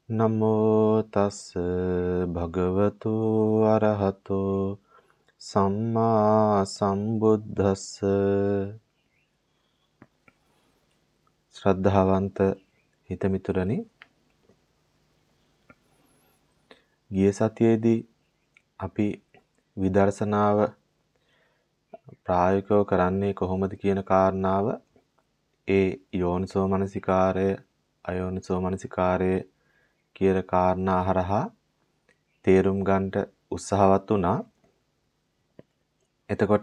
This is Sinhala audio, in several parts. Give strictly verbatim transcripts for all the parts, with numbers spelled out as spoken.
නමෝ තස් භගවතු අරහතෝ සම්මා සම්බුද්දස්ස. ශ්‍රද්ධාවන්ත හිතමිතුරනි, ගිය සතියේදී අපි විදර්ශනාව ප්‍රායෝගිකව කරන්නේ කොහොමද කියන කාරණාව, ඒ යෝනිසෝ මනසිකාරය අයෝනිසෝ මනසිකාරය කියන කාරණා හරහා තේරුම් ගන්නට උත්සාහවත් වුණා. එතකොට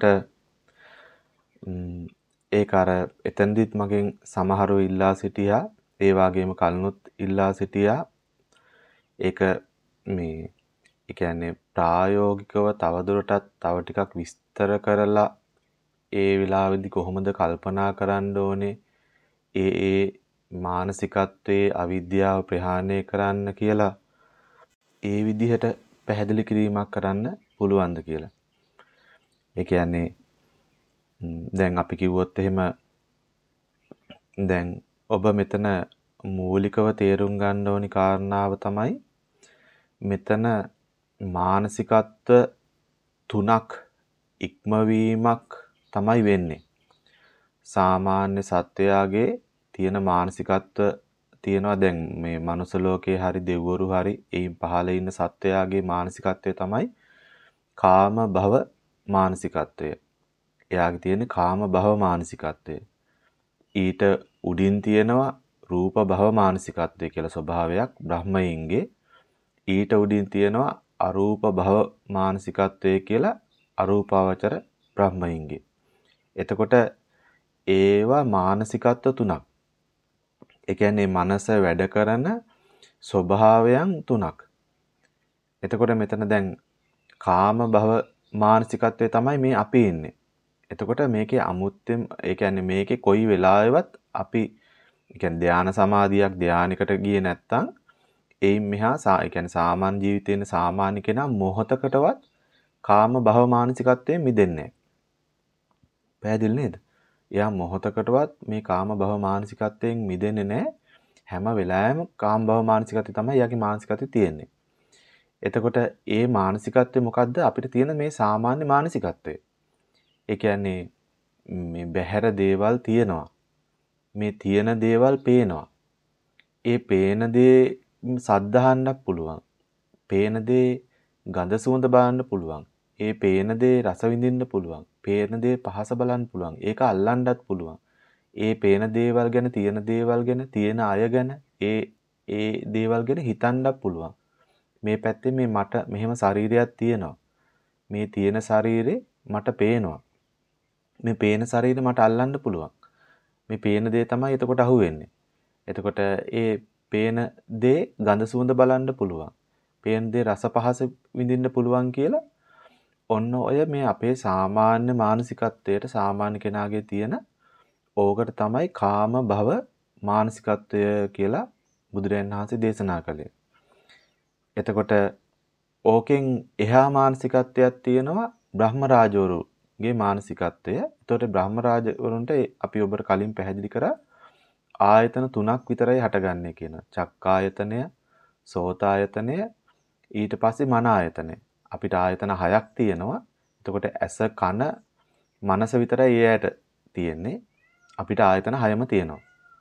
ඒක අර එතනදිත් මගෙන් සමහරව ඉල්ලා සිටියා, ඒ වගේම කලනුත් ඉල්ලා සිටියා. ඒක මේ ඒ කියන්නේ ප්‍රායෝගිකව තවදුරටත් තව ටිකක් විස්තර කරලා ඒ වෙලාවේදී කොහොමද කල්පනා කරන්න ඕනේ, ඒ ඒ මානසිකත්වයේ අවිද්‍යාව ප්‍රහාණය කරන්න කියලා ඒ විදිහට පැහැදිලි කිරීමක් කරන්න පුළුවන්ද කියලා. ඒ කියන්නේ දැන් අපි කිව්වොත් එහෙම, දැන් ඔබ මෙතන මූලිකව තේරුම් ගන්න ඕනි කාරණාව තමයි, මෙතන මානසිකත්ව තුනක් ඉක්මවීමක් තමයි වෙන්නේ. සාමාන්‍ය සත්වයාගේ තියෙන මානසිකත්ව තියෙනවා. දැන් මේ මනුස්ස ලෝකේ හරි දෙවිවරු හරි එයින් පහළ ඉන්න සත්වයාගේ මානසිකත්වය තමයි කාම භව මානසිකත්වය. එයාගේ තියෙන කාම භව මානසිකත්වය. ඊට උඩින් තියෙනවා රූප භව මානසිකත්වය කියලා ස්වභාවයක් බ්‍රහ්මයින්ගේ. ඊට උඩින් තියෙනවා අරූප භව මානසිකත්වය කියලා අරූපාවචර බ්‍රහ්මයින්ගේ. එතකොට ඒවා මානසිකත්ව තුනක්. ඒ කියන්නේ මනස වැඩ කරන ස්වභාවයන් තුනක්. එතකොට මෙතන දැන් කාම භව මානසිකත්වයේ තමයි මේ අපි ඉන්නේ. එතකොට මේකේ අමුත්තෙන් ඒ කියන්නේ මේකේ කොයි වෙලාවෙවත් අපි ඒ කියන්නේ ධානා සමාධියක් ධානයකට ගියේ නැත්තම් එයින් මෙහා සා ඒ කියන්නේ සාමාන්‍ය ජීවිතේන සාමාන්‍ය කෙනා මොහතකටවත් කාම භව මානසිකත්වයෙන් මිදෙන්නේ නැහැ. පැහැදිලි නේද? එයා මොහතකටවත් මේ කාම භව මානසිකත්වයෙන් මිදෙන්නේ නැහැ. හැම වෙලාවෙම කාම භව මානසිකත්වය තමයි එයාගේ මානසිකත්වයේ තියෙන්නේ. එතකොට ඒ මානසිකත්වය මොකද්ද? අපිට තියෙන මේ සාමාන්‍ය මානසිකත්වය. ඒ කියන්නේ මේ බහැර දේවල් තියෙනවා. මේ තියෙන දේවල් පේනවා. ඒ පේන දේ සද්ද අහන්නත් පුළුවන්. පේන දේ ගඳ සුවඳ බලන්න පුළුවන්. ඒ පේන දේ රස විඳින්න පුළුවන්. පේන දේ පහස බලන්න පුළුවන්. ඒක අල්ලන්නත් පුළුවන්. ඒ පේන දේවල් ගැන, තියෙන දේවල් ගැන, තියෙන අය ගැන, ඒ ඒ දේවල් ගැන හිතන්නත් පුළුවන්. මේ පැත්තේ මේ මට මෙහෙම ශරීරයක් තියෙනවා. මේ තියෙන ශරීරේ මට පේනවා. මේ පේන ශරීරය මට අල්ලන්න පුළුවන්. මේ පේන දේ තමයි එතකොට අහුවෙන්නේ. එතකොට ඒ පේන දේ ගඳ සුවඳ බලන්න පුළුවන්. පේන දේ රස පහස විඳින්න පුළුවන් කියලා ඔන්න ඔය මේ අපේ සාමාන්‍ය මානසිකත්වයට සාමාන්‍ය කෙනාගේ තියෙන ඕකට තමයි කාම භව මානසිකත්වය කියලා බුදුරජාණන් වහන්සේ දේශනා කළේ. එතකොට ඕකෙන් එහා මානසිකත්වයක් තියෙනවා බ්‍රහ්ම රාජවරුගේ මානසිකත්වය. එතකොට බ්‍රහ්ම රාජවරුන්ට අපි ඔබට කලින් පැහැදිලි කරා ආයතන තුනක් විතරයි හටගන්නේ කියන. චක්කායතනය, සෝතායතනය, ඊට පස්සේ මන ආයතනය. අපිට ආයතන හයක් තියෙනවා. එතකොට ඇස, කන, මනස විතරයි ඒ ඇයට තියෙන්නේ. අපිට ආයතන හයම තියෙනවා.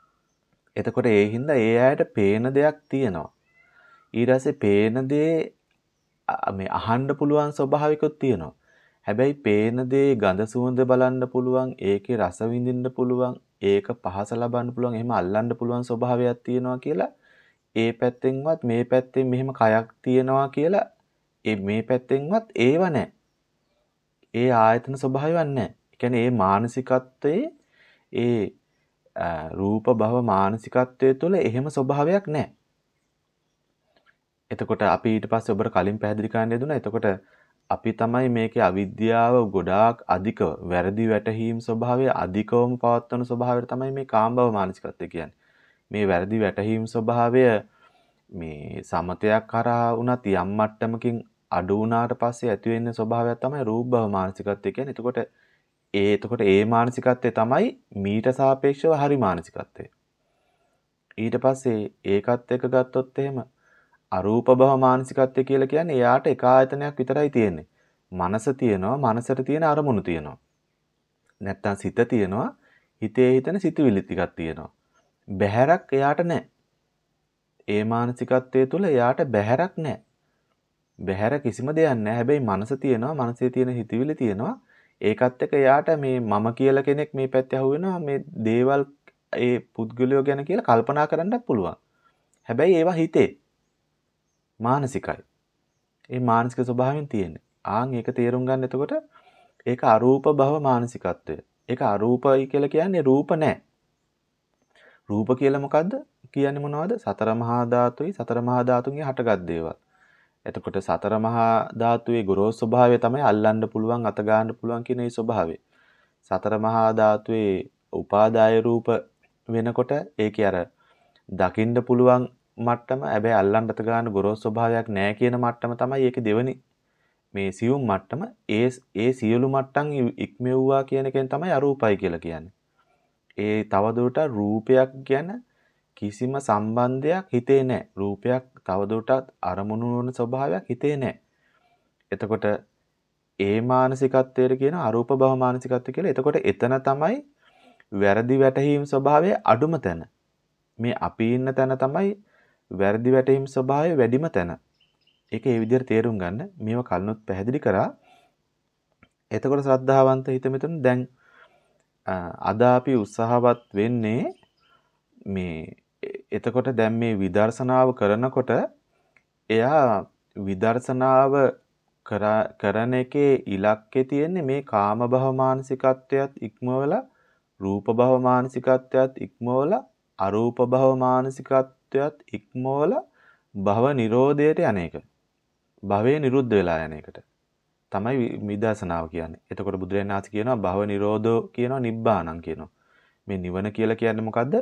එතකොට ඒ හින්දා ඒ ඇයට පේන දෙයක් තියෙනවා. ඊට පස්සේ පේන දේ මේ අහන්න පුළුවන් ස්වභාවිකුත් තියෙනවා. හැබැයි පේන දේ ගඳ සුවඳ බලන්න පුළුවන්, ඒකේ රස විඳින්න පුළුවන්, ඒක පහස ලබන්න පුළුවන්, එහෙම අල්ලන්න පුළුවන් ස්වභාවයක් තියෙනවා කියලා ඒ පැත්තෙන්වත් මේ පැත්තෙන් මෙහෙම කයක් තියෙනවා කියලා ඒ මේ පැත්තෙන්වත් ඒව නැහැ. ඒ ආයතන ස්වභාවයක් නැහැ. ඒ කියන්නේ ඒ මානසිකත්වයේ ඒ රූප භව මානසිකත්වයේ තුල එහෙම ස්වභාවයක් නැහැ. එතකොට අපි ඊට පස්සේ ඔබට කලින් පැහැදිලි කරන්න යෙදුණා. එතකොට අපි තමයි මේකේ අවිද්‍යාව ගොඩාක් අධිකව, වැරදි වැටහීම් ස්වභාවය අධිකවම පවත්වන ස්වභාවය තමයි මේ කාම භව මානසිකත්වය කියන්නේ. මේ වැරදි වැටහීම් ස්වභාවය මේ සමතයක් කරා වුණත් යම් මට්ටමකින් අඩු වුණාට පස්සේ ඇති වෙන ස්වභාවයක් තමයි රූප භව මානසිකත්වය කියන්නේ. එතකොට ඒ එතකොට ඒ මානසිකත්වය තමයි මීට සාපේක්ෂව හරි මානසිකත්වය. ඊට පස්සේ ඒකත් එක්ක ගත්තොත් එහෙම අරූප භව මානසිකත්වය කියලා කියන්නේ එයාට එක ආයතනයක් විතරයි තියෙන්නේ. මනස තියෙනවා, මනසට තියෙන අරමුණු තියෙනවා. නැත්තම් සිත තියෙනවා, හිතේ හිතන සිතුවිලි ටිකක් තියෙනවා. බැහැරක් එයාට නැහැ. ඒ මානසිකත්වයේ තුල එයාට බැහැරක් නැහැ. බැහැර කිසිම දෙයක් නැහැ. හැබැයි මනස තියෙනවා, මනසේ තියෙන හිතවිලි තියෙනවා. ඒකත් එක්ක එයාට මේ මම කියලා කෙනෙක් මේ පැත්තේ අහුවෙනවා. මේ දේවල් ඒ පුද්ගලයෝ ගැන කියලා කල්පනා කරන්නත් පුළුවන්. හැබැයි ඒවා හිතේ මානසිකයි. ඒ මානසික ස්වභාවයෙන් තියෙන්නේ. ආන් ඒක තේරුම් ගන්න එතකොට ඒක අරූප භව මානසිකත්වය. ඒක අරූපයි කියලා කියන්නේ රූප නැහැ. රූප කියලා මොකද්ද? කියන්නේ මොනවද? සතර මහා ධාතුයි සතර මහා ධාතුන්ගේ හටගත් දේවල්. එතකොට සතර මහා ධාතුවේ ගොරෝසු ස්වභාවය තමයි අල්ලන්න පුළුවන්, අත ගන්න පුළුවන් කියන ඒ ස්වභාවය. සතර මහා ධාතුවේ උපාදාය රූප වෙනකොට ඒකේ අර දකින්න පුළුවන් මට්ටම, හැබැයි අල්ලන්න අත ගන්න ගොරෝසු ස්වභාවයක් නැහැ කියන මට්ටම තමයි ඒකේ දෙවෙනි මේ සියුම් මට්ටම. ඒ ඒ සියලු මට්ටම් ඉක්මෙව්වා කියන එකෙන් තමයි අරූපයි කියලා කියන්නේ. ඒ තවදුරටත් රූපයක් ගැන කිසිම සම්බන්ධයක් හිතේ නැහැ. රූපයක් තවදුරටත් අරමුණු වන ස්වභාවයක් හිතේ නැහැ. එතකොට ඒ මානසිකත්වයට කියන අරූප භව මානසිකත්වය කියලා. එතකොට එතන තමයි වැරදි වැටහීම් ස්වභාවය අඩුම තැන. මේ අපි ඉන්න තැන තමයි වැරදි වැටහීම් ස්වභාවය වැඩිම තැන. ඒක ඒ විදිහට තේරුම් ගන්න. මේව කලිනුත් පැහැදිලි කරා. එතකොට ශ්‍රද්ධාවන්ත හිත මෙතන දැන් අද අපි උත්සාහවත් වෙන්නේ මේ එතකොට දැන් මේ විදර්ශනාව කරනකොට එයා විදර්ශනාව කරන එකේ ඉලක්කේ තියෙන්නේ මේ කාම භව මානසිකත්වයත් ඉක්මවලා රූප භව මානසිකත්වයත් ඉක්මවලා අරූප භව මානසිකත්වයත් ඉක්මවලා භව නිරෝධයට යන එක. භවයේ නිරුද්ධ වෙලා යන එකට තමයි විදර්ශනාව කියන්නේ. එතකොට බුදුරජාණන් වහන්සේ කියනවා භව නිරෝධෝ කියනවා නිබ්බාණං කියනවා. මේ නිවන කියලා කියන්නේ මොකද්ද?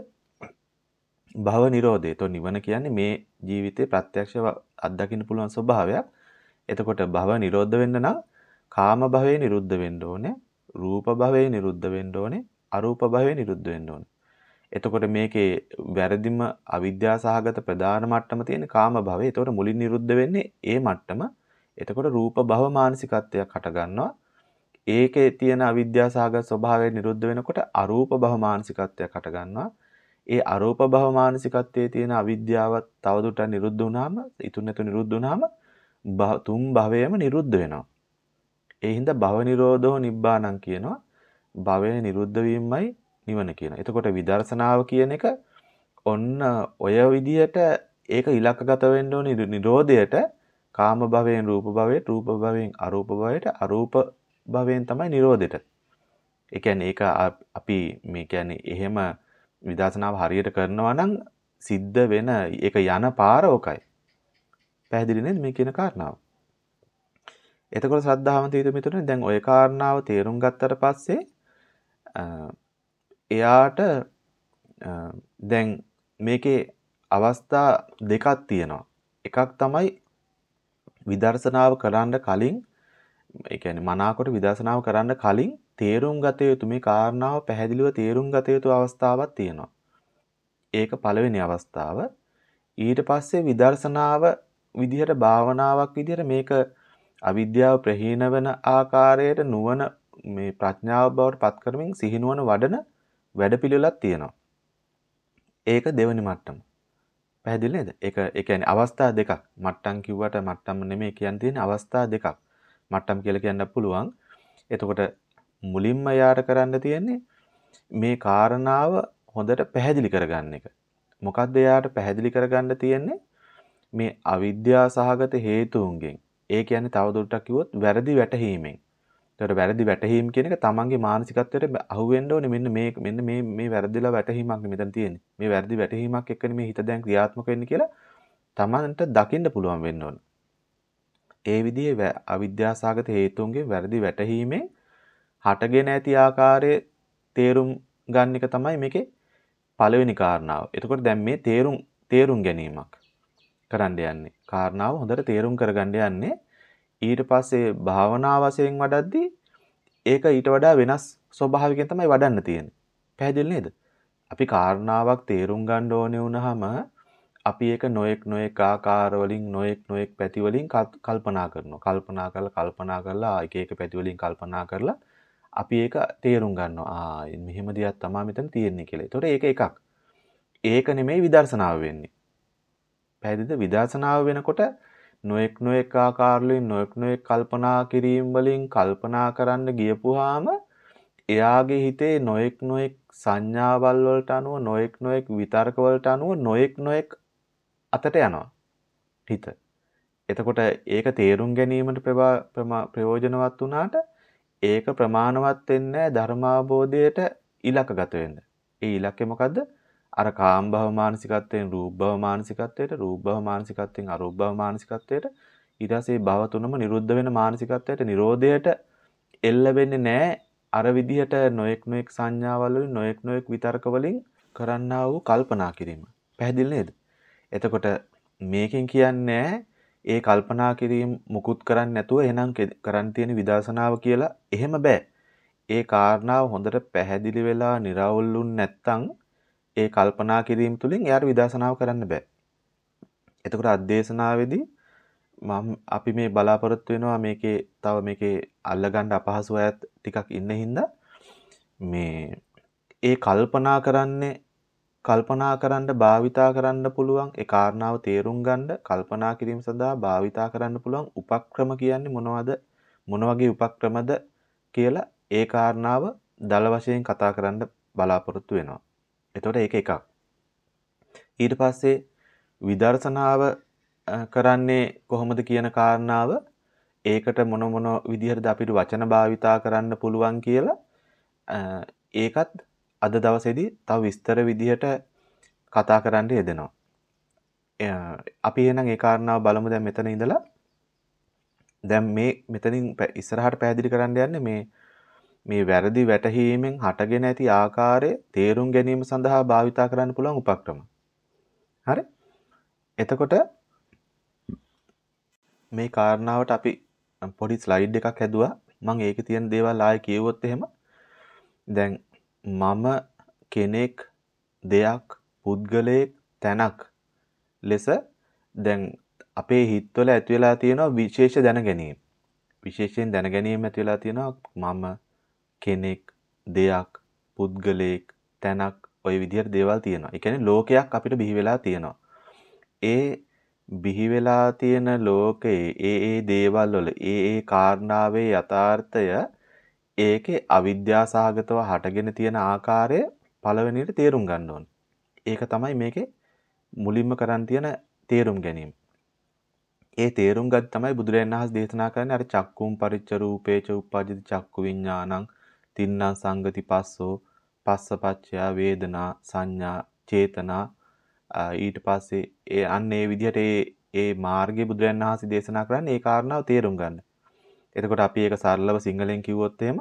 භව නිරෝධය. તો නිවන කියන්නේ මේ ජීවිතේ ප්‍රත්‍යක්ෂව අත්දකින්න පුළුවන් ස්වභාවයක්. එතකොට භව නිරෝධ වෙන්න නම් කාම භවයේ නිරුද්ධ වෙන්න ඕනේ, රූප භවයේ නිරුද්ධ වෙන්න ඕනේ, අරූප භවයේ නිරුද්ධ වෙන්න ඕනේ. එතකොට මේකේ වැරදිම අවිද්‍යා සහගත ප්‍රධාන මට්ටම තියෙන කාම භවය. එතකොට මුලින් නිරුද්ධ වෙන්නේ ඒ මට්ටම. එතකොට රූප භව මානසිකත්වයක් හට ගන්නවා. ඒකේ තියෙන අවිද්‍යා සහගත ස්වභාවය නිරුද්ධ වෙනකොට අරූප භව මානසිකත්වයක් හට ගන්නවා. ඒ අරූප භව මානසිකත්වයේ තියෙන අවිද්‍යාව තවදුරටත් නිරුද්ධ වුණාම, ඉතුරු නැතු නිරුද්ධ වුණාම තුන් භවයම නිරුද්ධ වෙනවා. ඒ හින්දා භව නිරෝධෝ නිබ්බාණං කියනවා. භවය නිරුද්ධ වීමයි නිවන කියනවා. එතකොට විදර්ශනාව කියන එක ඔන්න ඔය විදිහට ඒක ඉලක්කගත වෙන්න ඕනේ නිරෝධයට. කාම භවයෙන් රූප භවයට, රූප භවයෙන් අරූප භවයට, අරූප භවයෙන් තමයි නිරෝධයට. ඒ කියන්නේ ඒක අපි මේ කියන්නේ එහෙම විදර්ශනාව හරියට කරනවා නම් සිද්ධ වෙන ඒක යන පාර ඔකයි. පැහැදිලි නේද මේ කියන කාරණාව? එතකොට ශ්‍රද්ධාවන්ත හිත මිතුරනේ දැන් ওই කාරණාව තේරුම් ගත්තට පස්සේ එයාට දැන් මේකේ අවස්ථා දෙකක් තියෙනවා. එකක් තමයි විදර්ශනාව කරන්න කලින්, ඒ කියන්නේ මනාකොට විදර්ශනාව කරන්න කලින් තේරුම් ගත යුතු මේ කාරණාව පැහැදිලිව තේරුම් ගත යුතු අවස්ථාවක් තියෙනවා. ඒක පළවෙනි අවස්ථාව. ඊට පස්සේ විදර්ශනාව විදිහට භාවනාවක් විදිහට මේක අවිද්‍යාව ප්‍රහීන වෙන ආකාරයට නුවණ මේ ප්‍රඥාව බවට පත් කරමින් සිහිනුවන වඩන වැඩපිළිවෙලක් තියෙනවා. ඒක දෙවෙනි මට්ටම. පැහැදිලි නේද? ඒක ඒ කියන්නේ අවස්ථා දෙකක්. මට්ටම් කිව්වට මට්ටම් නෙමෙයි කියන් තියෙන අවස්ථා දෙකක්. මට්ටම් කියලා කියන්න පුළුවන්. එතකොට මුලින්ම යාට කරන්න තියෙන්නේ මේ කාරණාව හොඳට පැහැදිලි කරගන්න එක. මොකද්ද යාට පැහැදිලි කරගන්න තියෙන්නේ? මේ අවිද්‍යා සහගත හේතුන්ගෙන්. ඒ කියන්නේ තවදුරටත් කිව්වොත් වැරදි වැටහීමෙන්. ඒතර වැරදි වැටහීම කියන එක තමන්ගේ මානසිකත්වයට අහු වෙන්න ඕනේ. මෙන්න මේ මෙන්න මේ මේ වැරදිලා වැටහීමක් මෙතන තියෙන්නේ. මේ වැරදි වැටහීමක් එක්කනේ මේ හිත දැන් ක්‍රියාත්මක වෙන්නේ කියලා තමන්ට දකින්න පුළුවන් වෙන්න ඕනේ. ඒ විදිහේ අවිද්‍යාසගත හේතුන්ගේ වැරදි වැටහීමෙන් හටගෙන ඇති ආකාරයේ තේරුම් ගන්න එක තමයි මේකේ පළවෙනි කාරණාව. එතකොට දැන් මේ තේරුම් තේරුම් ගැනීමක් කරන්න යන්නේ. කාරණාව හොඳට තේරුම් කරගන්න යන්නේ. ඊට පස්සේ භාවනා වශයෙන් වඩද්දී ඒක ඊට වඩා වෙනස් ස්වභාවයකින් තමයි වඩන්න තියෙන්නේ. පැහැදිලි නේද? අපි කාරණාවක් තේරුම් ගන්න ඕනේ වුණාම අපි ඒක නොඑක් නොඑක් ආකාර වලින් නොඑක් නොඑක් පැති වලින් කල්පනා කරනවා. කල්පනා කරලා කල්පනා කරලා එක එක පැති වලින් කල්පනා කරලා අපි ඒක තේරුම් ගන්නවා. ආ මෙහෙම දෙයක් තමයි මෙතන තියෙන්නේ කියලා. ඒතකොට ඒක එකක්. ඒක නෙමෙයි විදර්ශනාව වෙන්නේ. පැහැදිලිද? විදර්ශනාව වෙනකොට නොඑක් නොඑක් ආකාර වලින් නොඑක් නොඑක් කල්පනා කිරීම වලින් කල්පනා කරන්න ගියපුවාම එයාගේ හිතේ නොඑක් නොඑක් සංඥාවල් වලට අනුව නොඑක් නොඑක් විතර්ක වලට අනුව නොඑක් නොඑක් අතට යනවා හිත. එතකොට ඒක තේරුම් ගැනීමට ප්‍රයෝජනවත් වුණාට ඒක ප්‍රමාණවත් වෙන්නේ ධර්මාබෝධයට ඉලක්කගත වෙන්න. ඒ ඉලක්කය මොකද්ද? අර කාම භව මානසිකත්වයෙන් රූප භව මානසිකත්වයට, රූප භව මානසිකත්වයෙන් අරූප භව මානසිකත්වයට, ඊට පස්සේ භව තුනම නිරුද්ධ වෙන මානසිකත්වයට, නිරෝධයට එල්ල වෙන්නේ නැහැ. අර විදිහට නොඑක් නොඑක් සංඥාවල් වලින් නොඑක් නොඑක් විතර්ක වලින් කරන්නා වූ කල්පනා කිරීම. පැහැදිලි නේද? එතකොට මේකෙන් කියන්නේ ඒ කල්පනා කිරීම මුකුත් කරන්නේ නැතුව එහෙනම් කරන්න තියෙන විදර්ශනාව කියලා එහෙම බෑ. ඒ කාරණාව හොඳට පැහැදිලි වෙලා निराවුල්ුන් නැත්තම් ඒ කල්පනා කිරීම තුලින් එයාට විදර්ශනාව කරන්න බෑ. එතකොට අධ්‍යේශනාවේදී මම අපි මේ බලාපොරොත්තු වෙනවා මේකේ තව මේකේ අල්ලගන්න අපහසු අයත් ටිකක් ඉන්න හින්දා මේ ඒ කල්පනා කරන්නේ කල්පනා කරන්න භාවිතා කරන්න පුළුවන් ඒ කාරණාව තේරුම් ගන්න කල්පනා කිරීම සඳහා භාවිතා කරන්න පුළුවන් උපක්‍රම කියන්නේ මොනවද මොන වගේ උපක්‍රමද කියලා ඒ කාරණාව දල වශයෙන් කතා කරන්න බලාපොරොත්තු වෙනවා. එතකොට ඒක එකක්. ඊට පස්සේ විදර්ශනාව කරන්නේ කොහොමද කියන කාරණාව ඒකට මොන මොන විදිහටද අපිට වචන භාවිතා කරන්න පුළුවන් කියලා ඒකත් අද දවසේදී තව විස්තර විදිහට කතා කරන්න යෙදෙනවා. අපි එහෙනම් ඒ කාරණාව බලමු දැන් මෙතන ඉඳලා. දැන් මේ මෙතනින් ඉස්සරහට පැහැදිලි කරන්න යන්නේ මේ මේ වැරදි වැටහීමෙන් හටගෙන ඇති ආකාරය තේරුම් ගැනීම සඳහා භාවිතා කරන්න පුළුවන් උපක්‍රම. හරි? එතකොට මේ කාරණාවට අපි පොඩි ස්ලයිඩ් එකක් හැදුවා. මම ඒකේ තියෙන දේවල් ආයෙ කියවුවොත් එහෙම දැන් මම කෙනෙක් දෙයක් පුද්ගලයෙක් තැනක් ලෙස දැන් අපේ හිතවල ඇති වෙලා තියෙනවා විශේෂ දැන ගැනීම. විශේෂයෙන් දැන ගැනීම ඇති වෙලා තියෙනවා මම කෙනෙක් දෙයක් පුද්ගලයෙක් තැනක් ওই විදිහට දේවල් තියෙනවා. ඒ කියන්නේ ලෝකයක් අපිට බිහි වෙලා තියෙනවා. ඒ බිහි වෙලා තියෙන ලෝකයේ ඒ ඒ දේවල් වල ඒ ඒ කාරණාවේ යථාර්ථය ඒකේ අවිද්‍යා සහගතව හටගෙන තියෙන ආකාරය පළවෙනියට තේරුම් ගන්න ඕනේ. ඒක තමයි මේකේ මුලින්ම කරන් තියෙන තේරුම් ගැනීම. ඒ තේරුම් ගත් තමයි බුදුරජාණන් වහන්සේ දේශනා කරන්නේ අර චක්කුම් පරිච්ඡ රූපේච උප්පජ්ජති චක්කු විඥානං තින්නම් සංගති පස්සෝ පස්සපච්චය වේදනා සංඥා චේතනා ඊට පස්සේ ඒ අන්න ඒ විදිහට ඒ ඒ මාර්ගයේ බුදුරජාණන් වහන්සේ දේශනා කරන්නේ ඒ කාරණාව තේරුම් ගන්න. එතකොට අපි ඒක සරලව සිංහලෙන් කිව්වොත් එහෙම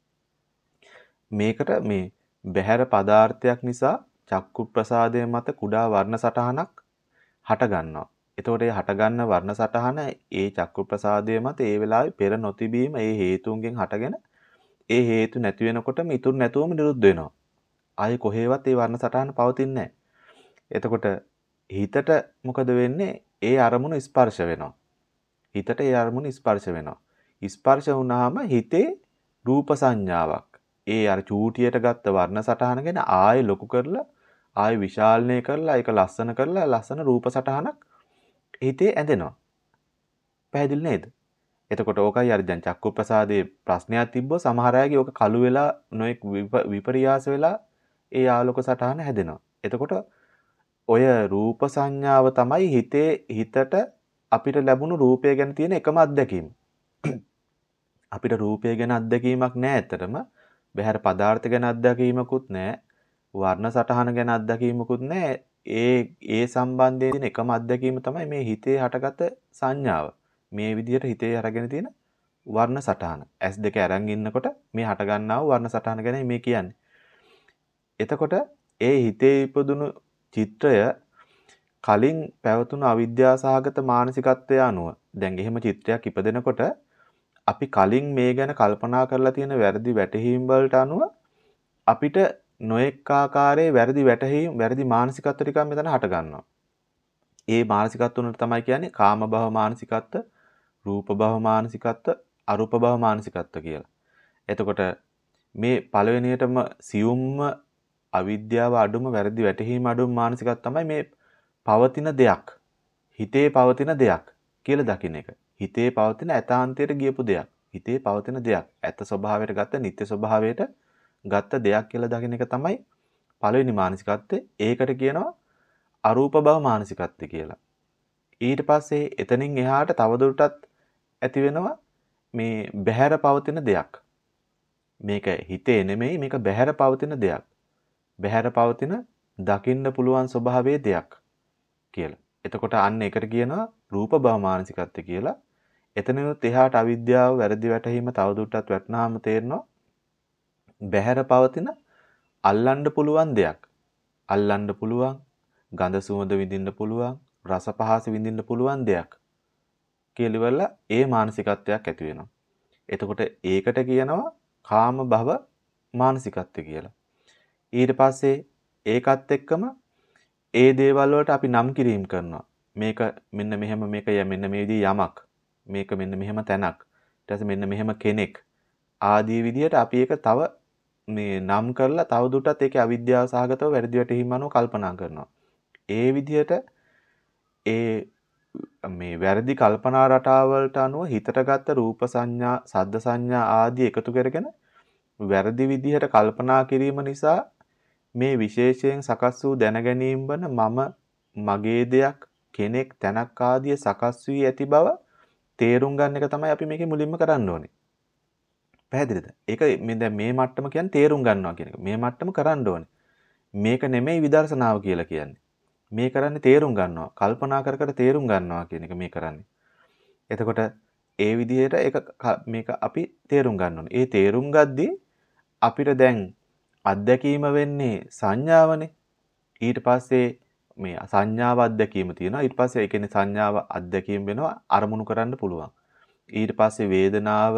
මේකට මේ බහැර පදාර්ථයක් නිසා චක්කු ප්‍රසාදය මත කුඩා වර්ණ සටහනක් හට ගන්නවා. එතකොට ඒ හට ගන්න වර්ණ සටහන ඒ චක්කු ප්‍රසාදය මත ඒ වෙලාවේ පෙර නොතිබීම ඒ හේතුන්ගෙන් හටගෙන ඒ හේතු නැති වෙනකොටම ඉතුරු නැතුවම නිරුද්ධ වෙනවා. ආයේ කොහේවත් ඒ වර්ණ සටහන පවතින්නේ නැහැ. එතකොට හිතට මොකද වෙන්නේ? ඒ අරමුණ ස්පර්ශ වෙනවා. හිතට ඒ අරමුණ ස්පර්ශ වෙනවා. ස්පර්ශ වුණාම හිතේ රූප සංඥාවක් ඒ අර චූටියට ගත්ත වර්ණ සටහන ගැන ආයෙ ලොකු කරලා ආයෙ විශාලණය කරලා ඒක ලස්සන කරලා ලස්සන රූප සටහනක් හිතේ ඇඳෙනවා. පැහැදිලි නේද? එතකොට ඕකයි අර දැන් චක්කු ප්‍රසාදයේ ප්‍රශ්නයක් තිබ්බොත් සමහර අයගේ ඕක කළු වෙලා නොඑක් විපර්යාස වෙලා ඒ ආලෝක සටහන හැදෙනවා. එතකොට ඔය රූප සංඥාව තමයි හිතේ හිතට අපිට ලැබුණු රූපය ගැන තියෙන එකම අත්දැකීම. අපිට රූපය ගැන අත්දැකීමක් නැහැ ඇත්තටම. බහැර පදාර්ථ ගැන අත්දැකීමකුත් නැහැ. වර්ණ සටහන ගැන අත්දැකීමකුත් නැහැ. ඒ ඒ සම්බන්ධයෙන් තියෙන එකම අත්දැකීම තමයි මේ හිතේ හටගත සංඥාව. මේ විදිහට හිතේ අරගෙන තියෙන වර්ණ සටහන. ඇස් දෙක අරන් ඉන්නකොට මේ හට ගන්නා වූ වර්ණ සටහන ගැන මේ කියන්නේ. එතකොට ඒ හිතේ ඉපදුණු චිත්‍රය කලින් පැවතුණු අවිද්‍යාසහගත මානසිකත්වය අනුව දැන් එහෙම චිත්‍රයක් ඉපදෙනකොට අපි කලින් මේ ගැන කල්පනා කරලා තියෙන වැරදි වැටහීම් වලට අනුව අපිට නොඑක ආකාරයේ වැරදි වැටහීම් වැරදි මානසිකත්ව ටිකක් මෙතන හට ගන්නවා. ඒ මානසිකත්ව තුනට තමයි කියන්නේ කාම භව මානසිකත්ව, රූප භව මානසිකත්ව, අරූප භව මානසිකත්ව කියලා. එතකොට මේ පළවෙනියටම සියුම්ම අවිද්‍යාව අඩුම වැරදි වැටහීම අඩුම මානසිකත්ව තමයි මේ පවතින දෙයක්. හිතේ පවතින දෙයක් කියලා දකින්න එක. හිතේ පවතින ඇතාන්තයට ගියපු දෙයක්. හිතේ පවතින දෙයක්. ඇත්ත ස්වභාවයට ගත්ත නිත්‍ය ස්වභාවයට ගත්ත දෙයක් කියලා දකින්න එක තමයි පළවෙනි මානසිකත්වය. ඒකට කියනවා අරූප භව මානසිකත්වය කියලා. ඊට පස්සේ එතනින් එහාට තවදුරටත් ඇති වෙනවා මේ බහැර පවතින දෙයක්. මේක හිතේ නෙමෙයි මේක බහැර පවතින දෙයක්. බහැර පවතින දකින්න පුළුවන් ස්වභාවයේ දෙයක් කියලා. එතකොට අන්න එකට කියනවා රූප භව මානසිකත්වය කියලා. එතනිනුත් එහාට අවිද්‍යාව වැරදි වැටහීම තවදුරටත් වටනාම තේරෙනවා බහැර පවතින අල්ලන්න පුළුවන් දෙයක්. අල්ලන්න පුළුවන් ගඳ සුවඳ විඳින්න පුළුවන් රස පහස විඳින්න පුළුවන් දෙයක් කියලා ඒ මානසිකත්වයක් ඇති වෙනවා. එතකොට ඒකට කියනවා කාම භව මානසිකත්වය කියලා. ඊට පස්සේ ඒකත් එක්කම ඒ දේවල් වලට අපි නම් කිරීම කරනවා. මේක මෙන්න මෙහෙම මේක මෙන්න මේ විදිහේ යමක්. මේක මෙන්න මෙහෙම තැනක්. ඊට පස්සේ මෙන්න මෙහෙම කෙනෙක්. ආදී විදිහට අපි ඒක තව මේ නම් කරලා තව දුරටත් ඒකේ අවිද්‍යාව සහගතව වැරදි වැටහීම් අනුව කල්පනා කරනවා. ඒ විදිහට ඒ මේ වැරදි කල්පනා රටාවලට අනුව හිතට ගත්ත රූප සංඥා, සද්ද සංඥා ආදී එකතු කරගෙන වැරදි විදිහට කල්පනා කිරීම නිසා මේ විශේෂයෙන් සකස් වූ දැනගැනීම් වන මම මගේ දෙයක් කෙනෙක් තැනක් ආදී සකස් වී ඇති බව තේරුම් ගන්න එක තමයි අපි මේකේ මුලින්ම කරන්න ඕනේ. පැහැදිලිද? ඒක මේ දැන් මේ මට්ටම කියන්නේ තේරුම් ගන්නවා කියන එක. මේ මට්ටම කරන්න ඕනේ. මේක නෙමෙයි විදර්ශනාව කියලා කියන්නේ. මේ කරන්නේ තේරුම් ගන්නවා. කල්පනා කර කර තේරුම් ගන්නවා කියන එක මේ කරන්නේ. එතකොට ඒ විදිහට ඒක මේක අපි තේරුම් ගන්න ඕනේ. ඒ තේරුම් ගද්දී අපිට දැන් අත්දැකීම වෙන්නේ සංඥාවනේ. ඊට පස්සේ මේ සංඥාව අත්දැකීම තියෙනවා. ඊට පස්සේ ඒ කියන්නේ සංඥාව අත්දැකීම වෙනවා අරමුණු කරන්න පුළුවන්. ඊට පස්සේ වේදනාව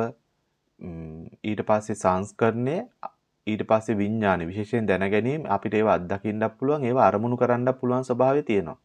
ඊට පස්සේ සංස්කරණය ඊට පස්සේ විඥාන විශේෂයෙන් දැන ගැනීම අපිට ඒව අත්දකින්නත් පුළුවන් ඒව අරමුණු කරන්නත් පුළුවන් ස්වභාවය තියෙනවා.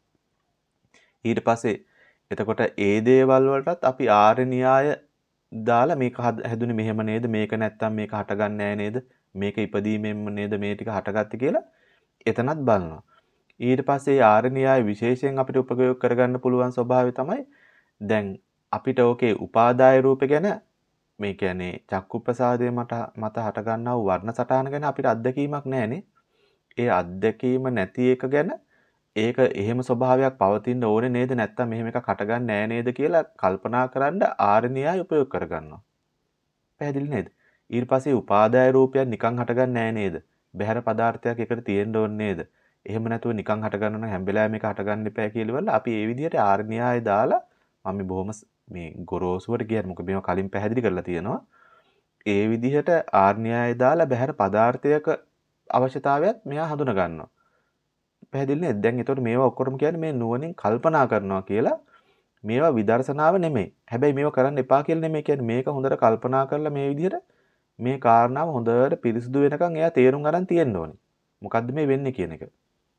ඊට පස්සේ එතකොට ඒ දේවල් වලටත් අපි ආර්ය න්‍යාය දාලා මේක හැදුනේ මෙහෙම නේද මේක නැත්තම් මේක හටගන්නේ නැහැ නේද මේක ඉපදීමෙන්ම නේද මේ ටික හටගත්තේ කියලා එතනත් බලනවා. ඊට පස්සේ ආර්ය න්‍යාය විශේෂයෙන් අපිට උපයෝග කරගන්න පුළුවන් ස්වභාවය තමයි දැන් අපිට ඕකේ උපාදාය රූප ගැන මේ කියන්නේ චක්කුප්‍රසාදයේ මත මත හට ගන්නා වූ වර්ණ සටහන ගැන අපිට අත්දැකීමක් නැහැනේ. ඒ අත්දැකීම නැති එක ගැන ඒක එහෙම ස්වභාවයක් පවතින්න ඕනේ නේද නැත්තම් මෙහෙම එකක් හටගන්නේ නැහැ නේද කියලා කල්පනා කරන්න ආර්ය න්‍යාය උපයෝග කරගන්නවා. පැහැදිලි නේද? ඊට පස්සේ උපාදාය රූපයක් නිකන් හටගන්නේ නැහැ නේද? බහැර පදාර්ථයක් එකට තියෙන්න ඕනේ නේද? එහෙම නැතුව නිකන් හටගන්න නම් හැම වෙලාවෙම මේක හටගන්න එපා කියලා අපි ඒ විදිහට ආර්ය න්‍යාය දාලා මම බොහොම මේ ගොරෝසුවට කියන්නේ මොකද මේවා කලින් පැහැදිලි කරලා තියෙනවා. ඒ විදිහට ආර්ය න්‍යාය දාලා බහැර පදාර්ථයක අවශ්‍යතාවයත් මෙයා හඳුනා ගන්නවා. පැහැදිලි නේද? දැන් ඒතකොට මේවා ඔක්කොම කියන්නේ මේ නුවණින් කල්පනා කරනවා කියලා. මේවා විදර්ශනාව නෙමෙයි. හැබැයි මේවා කරන්න එපා කියලා නෙමෙයි කියන්නේ මේක හොඳට කල්පනා කරලා මේ විදිහට මේ කාරණාව හොඳට පිරිසිදු වෙනකන් එයා තේරුම් ගන්න තියෙන්න ඕනේ. මොකද්ද මේ වෙන්නේ කියන එක.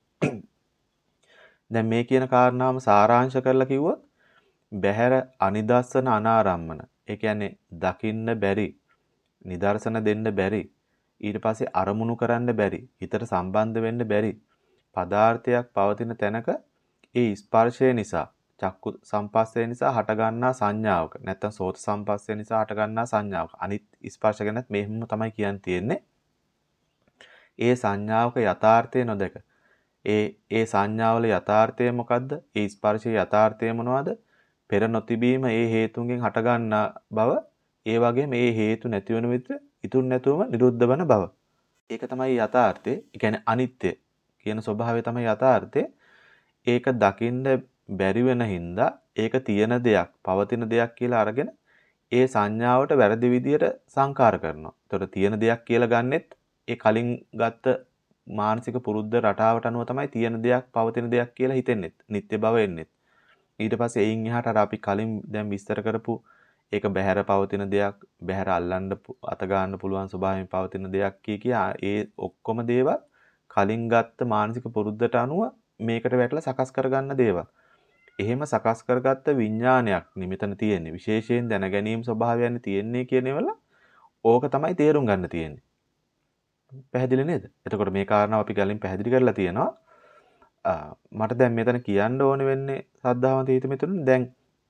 දැන් මේ කියන කාරණාවම සාරාංශ කරලා කිව්වොත් බහැර අනිදස්සන අනාරම්මන. ඒ කියන්නේ දකින්න බැරි, නිදර්ශන දෙන්න බැරි, ඊට පස්සේ අරමුණු කරන්න බැරි, හිතට සම්බන්ධ වෙන්න බැරි පදාර්ථයක් පවතින තැනක ඒ ස්පර්ශය නිසා, චක්කු සම්පස්සේ නිසා හටගන්නා සංඥාවක, නැත්නම් සෝත සම්පස්සේ නිසා හටගන්නා සංඥාවක. අනිත් ස්පර්ශ ගැනත් මෙහෙම තමයි කියන්න තියෙන්නේ. ඒ සංඥාවක යථාර්ථය නොදක. ඒ ඒ සංඥාවල යථාර්ථය මොකද්ද? ඒ ස්පර්ශයේ යථාර්ථය මොනවද? පෙර නොතිබීම ඒ හේතුන්ගෙන් හටගන්නා බව, ඒ වගේම ඒ හේතු නැති වෙන විට ඉතුරු නැතුවම නිරුද්ධ වෙන බව. ඒක තමයි යථාර්ථය. ඒ කියන්නේ අනිත්‍ය කියන ස්වභාවය තමයි යථාර්ථය. ඒක දකින්න බැරි වෙන හින්දා ඒක තියෙන දෙයක්, පවතින දෙයක් කියලා අරගෙන ඒ සංඥාවට වැරදි විදියට සංකාර කරනවා. ඒතර තියෙන දෙයක් කියලා ගන්නෙත් ඒ කලින් ගත්ත මානසික පුරුද්ද රටාවට අනුව තමයි තියෙන දෙයක්, පවතින දෙයක් කියලා හිතෙන්නේ. නිත්‍ය බව එන්නේ. ඊට පස්සේ එයින් එහාට අර අපි කලින් දැන් විස්තර කරපු ඒක බහැර පවතින දෙයක්, බහැර අල්ලන්න අත ගන්න පුළුවන් ස්වභාවයෙන් පවතින දෙයක් කිය කියා ඒ ඔක්කොම දේවල් කලින් ගත්ත මානසික පුරුද්දට අනුව මේකට වැටලා සකස් කරගන්න දේවල්. එහෙම සකස් කරගත්ත විඥානයක් නිමිතන තියෙන්නේ. විශේෂයෙන් දැන ගැනීම ස්වභාවයන් තියෙන්නේ කියනවල ඕක තමයි තේරුම් ගන්න තියෙන්නේ. පැහැදිලි නේද? එතකොට මේ කාරණාව අපි ගලින් පැහැදිලි කරලා තියෙනවා. මට දැන් මෙතන කියන්න ඕනේ වෙන්නේ සද්ධාවන්ත හිත මෙතුණු දැන්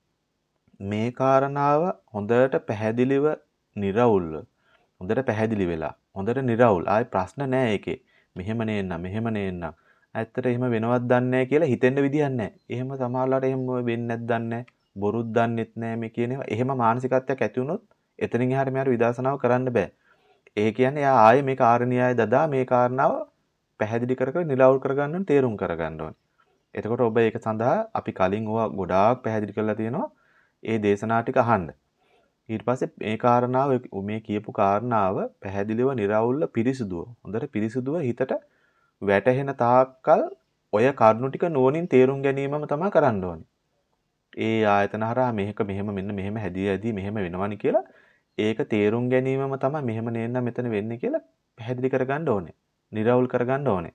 මේ කාරණාව හොඳට පැහැදිලිව निराවුල්ව හොඳට පැහැදිලි වෙලා හොඳට निराවුල් ආයි ප්‍රශ්න නැහැ ඒකේ. මෙහෙම නේන්න මෙහෙම නේන්න. ඇත්තට එහෙම වෙනවත් දන්නේ නැහැ කියලා හිතෙන්න විදියක් නැහැ. එහෙම සමහරලාට එහෙම වෙන්නේ නැද්ද දන්නේ නැහැ. බොරුත් දන්නෙත් නැහැ මේ කියන ඒවා. එහෙම මානසිකත්වයක් ඇති වුණොත් එතනින් එහාට මෙයාට විදර්ශනාව කරන්න බෑ. ඒ කියන්නේ එයා ආයේ මේ කාරණියය දදා මේ කාරණාව පැහැදිලි කර කර නිරවුල් කරගන්න ඕනේ තේරුම් කරගන්න ඕනේ. එතකොට ඔබ ඒක සඳහා අපි කලින් ඕවා ගොඩාක් පැහැදිලි කරලා තියෙනවා. ඒ දේශනා ටික අහන්න. ඊට පස්සේ මේ කාරණාව මේ කියපු කාරණාව පැහැදිලිව නිරවුල්ව පිරිසුදුව හොඳට පිරිසුදුව හිතට වැටහෙන තාක්කල් ඔය කරුණු ටික නුවණින් තේරුම් ගැනීමම තමයි කරන්න ඕනේ. ඒ ආයතන හරහා මේක මෙහෙම මෙන්න මෙහෙම හැදී හැදී මෙහෙම වෙනවනි කියලා ඒක තේරුම් ගැනීමම තමයි මෙහෙම නේන්න මෙතන වෙන්නේ කියලා පැහැදිලි කරගන්න ඕනේ. නිරවුල් කරගන්න ඕනේ.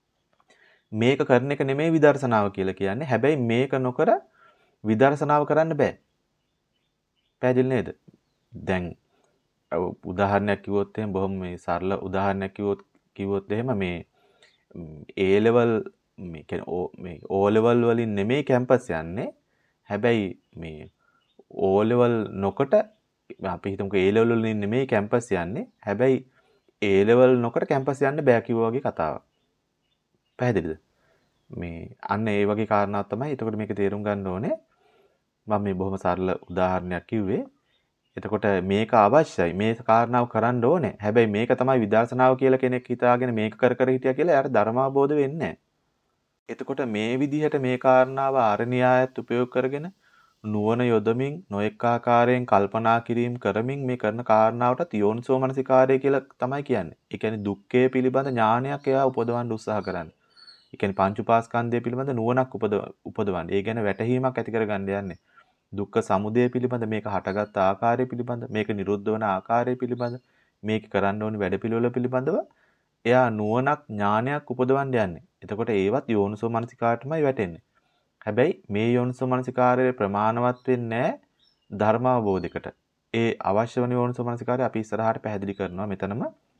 මේක කරන එක නෙමෙයි විදර්ශනාව කියලා කියන්නේ. හැබැයි මේක නොකර විදර්ශනාව කරන්න බෑ. පැහැදිලි නේද? දැන් උදාහරණයක් කිව්වොත් එහෙනම් බොහොම මේ සරල උදාහරණයක් කිව්වොත් කිව්වොත් එහෙම මේ A level මේ කියන්නේ මේ O level වලින් නෙමෙයි කැම්පස් යන්නේ. හැබැයි මේ O level නොකොට අපි හිතමුකෝ A level වලින් නෙමෙයි කැම්පස් යන්නේ. හැබැයි A level නොකොට කැම්පස් යන්න බෑ කිව්වා වගේ කතාවක්. පැහැදිලිද? මේ අන්න ඒ වගේ කාරණාවක් තමයි. එතකොට මේක තේරුම් ගන්න ඕනේ. මම මේ බොහොම සරල උදාහරණයක් කිව්වේ. එතකොට මේක අවශ්‍යයි. මේ කාරණාව කරන්න ඕනේ. හැබැයි මේක තමයි විදර්ශනාව කියලා කෙනෙක් හිතාගෙන මේක කර කර හිටියා කියලා එයාට ධර්මාබෝධ වෙන්නේ නැහැ. එතකොට මේ විදිහට මේ කාරණාව ආරණ්‍යයත් උපයෝග කරගෙන නුවණ යොදමින් නොඑක ආකාරයෙන් කල්පනා කිරීම කරමින් මේ කරන කාරණාවට යෝනිසෝ මනසිකාරය කියලා තමයි කියන්නේ. ඒ කියන්නේ දුක්ඛය පිළිබඳ ඥානයක් එයා උපදවන්න උත්සාහ කරන්නේ. ඒ කියන්නේ පංච උපාස්කන්ධය පිළිබඳ නුවණක් උපද උපදවන්නේ. ඒ ගැන වැටහීමක් ඇති කරගන්න යන්නේ. දුක්ඛ සමුදය පිළිබඳ මේක හටගත් ආකාරය පිළිබඳ මේක නිරුද්ධ වන ආකාරය පිළිබඳ මේක කරන්න ඕනි වැඩපිළිවෙල පිළිබඳව එයා නුවණක් ඥානයක් උපදවන්න යන්නේ. එතකොට ඒවත් යෝනිසෝ මනසිකාරයටමයි වැටෙන්නේ. හැබැයි මේ යෝනිසෝ මනසිකාරයේ ප්‍රමාණවත් වෙන්නේ ධර්මාවබෝධයකට. ඒ අවශ්‍ය වන යෝනිසෝ මනසිකාරය අපි ඉස්සරහට පැහැදිලි කරනවා මෙතනම.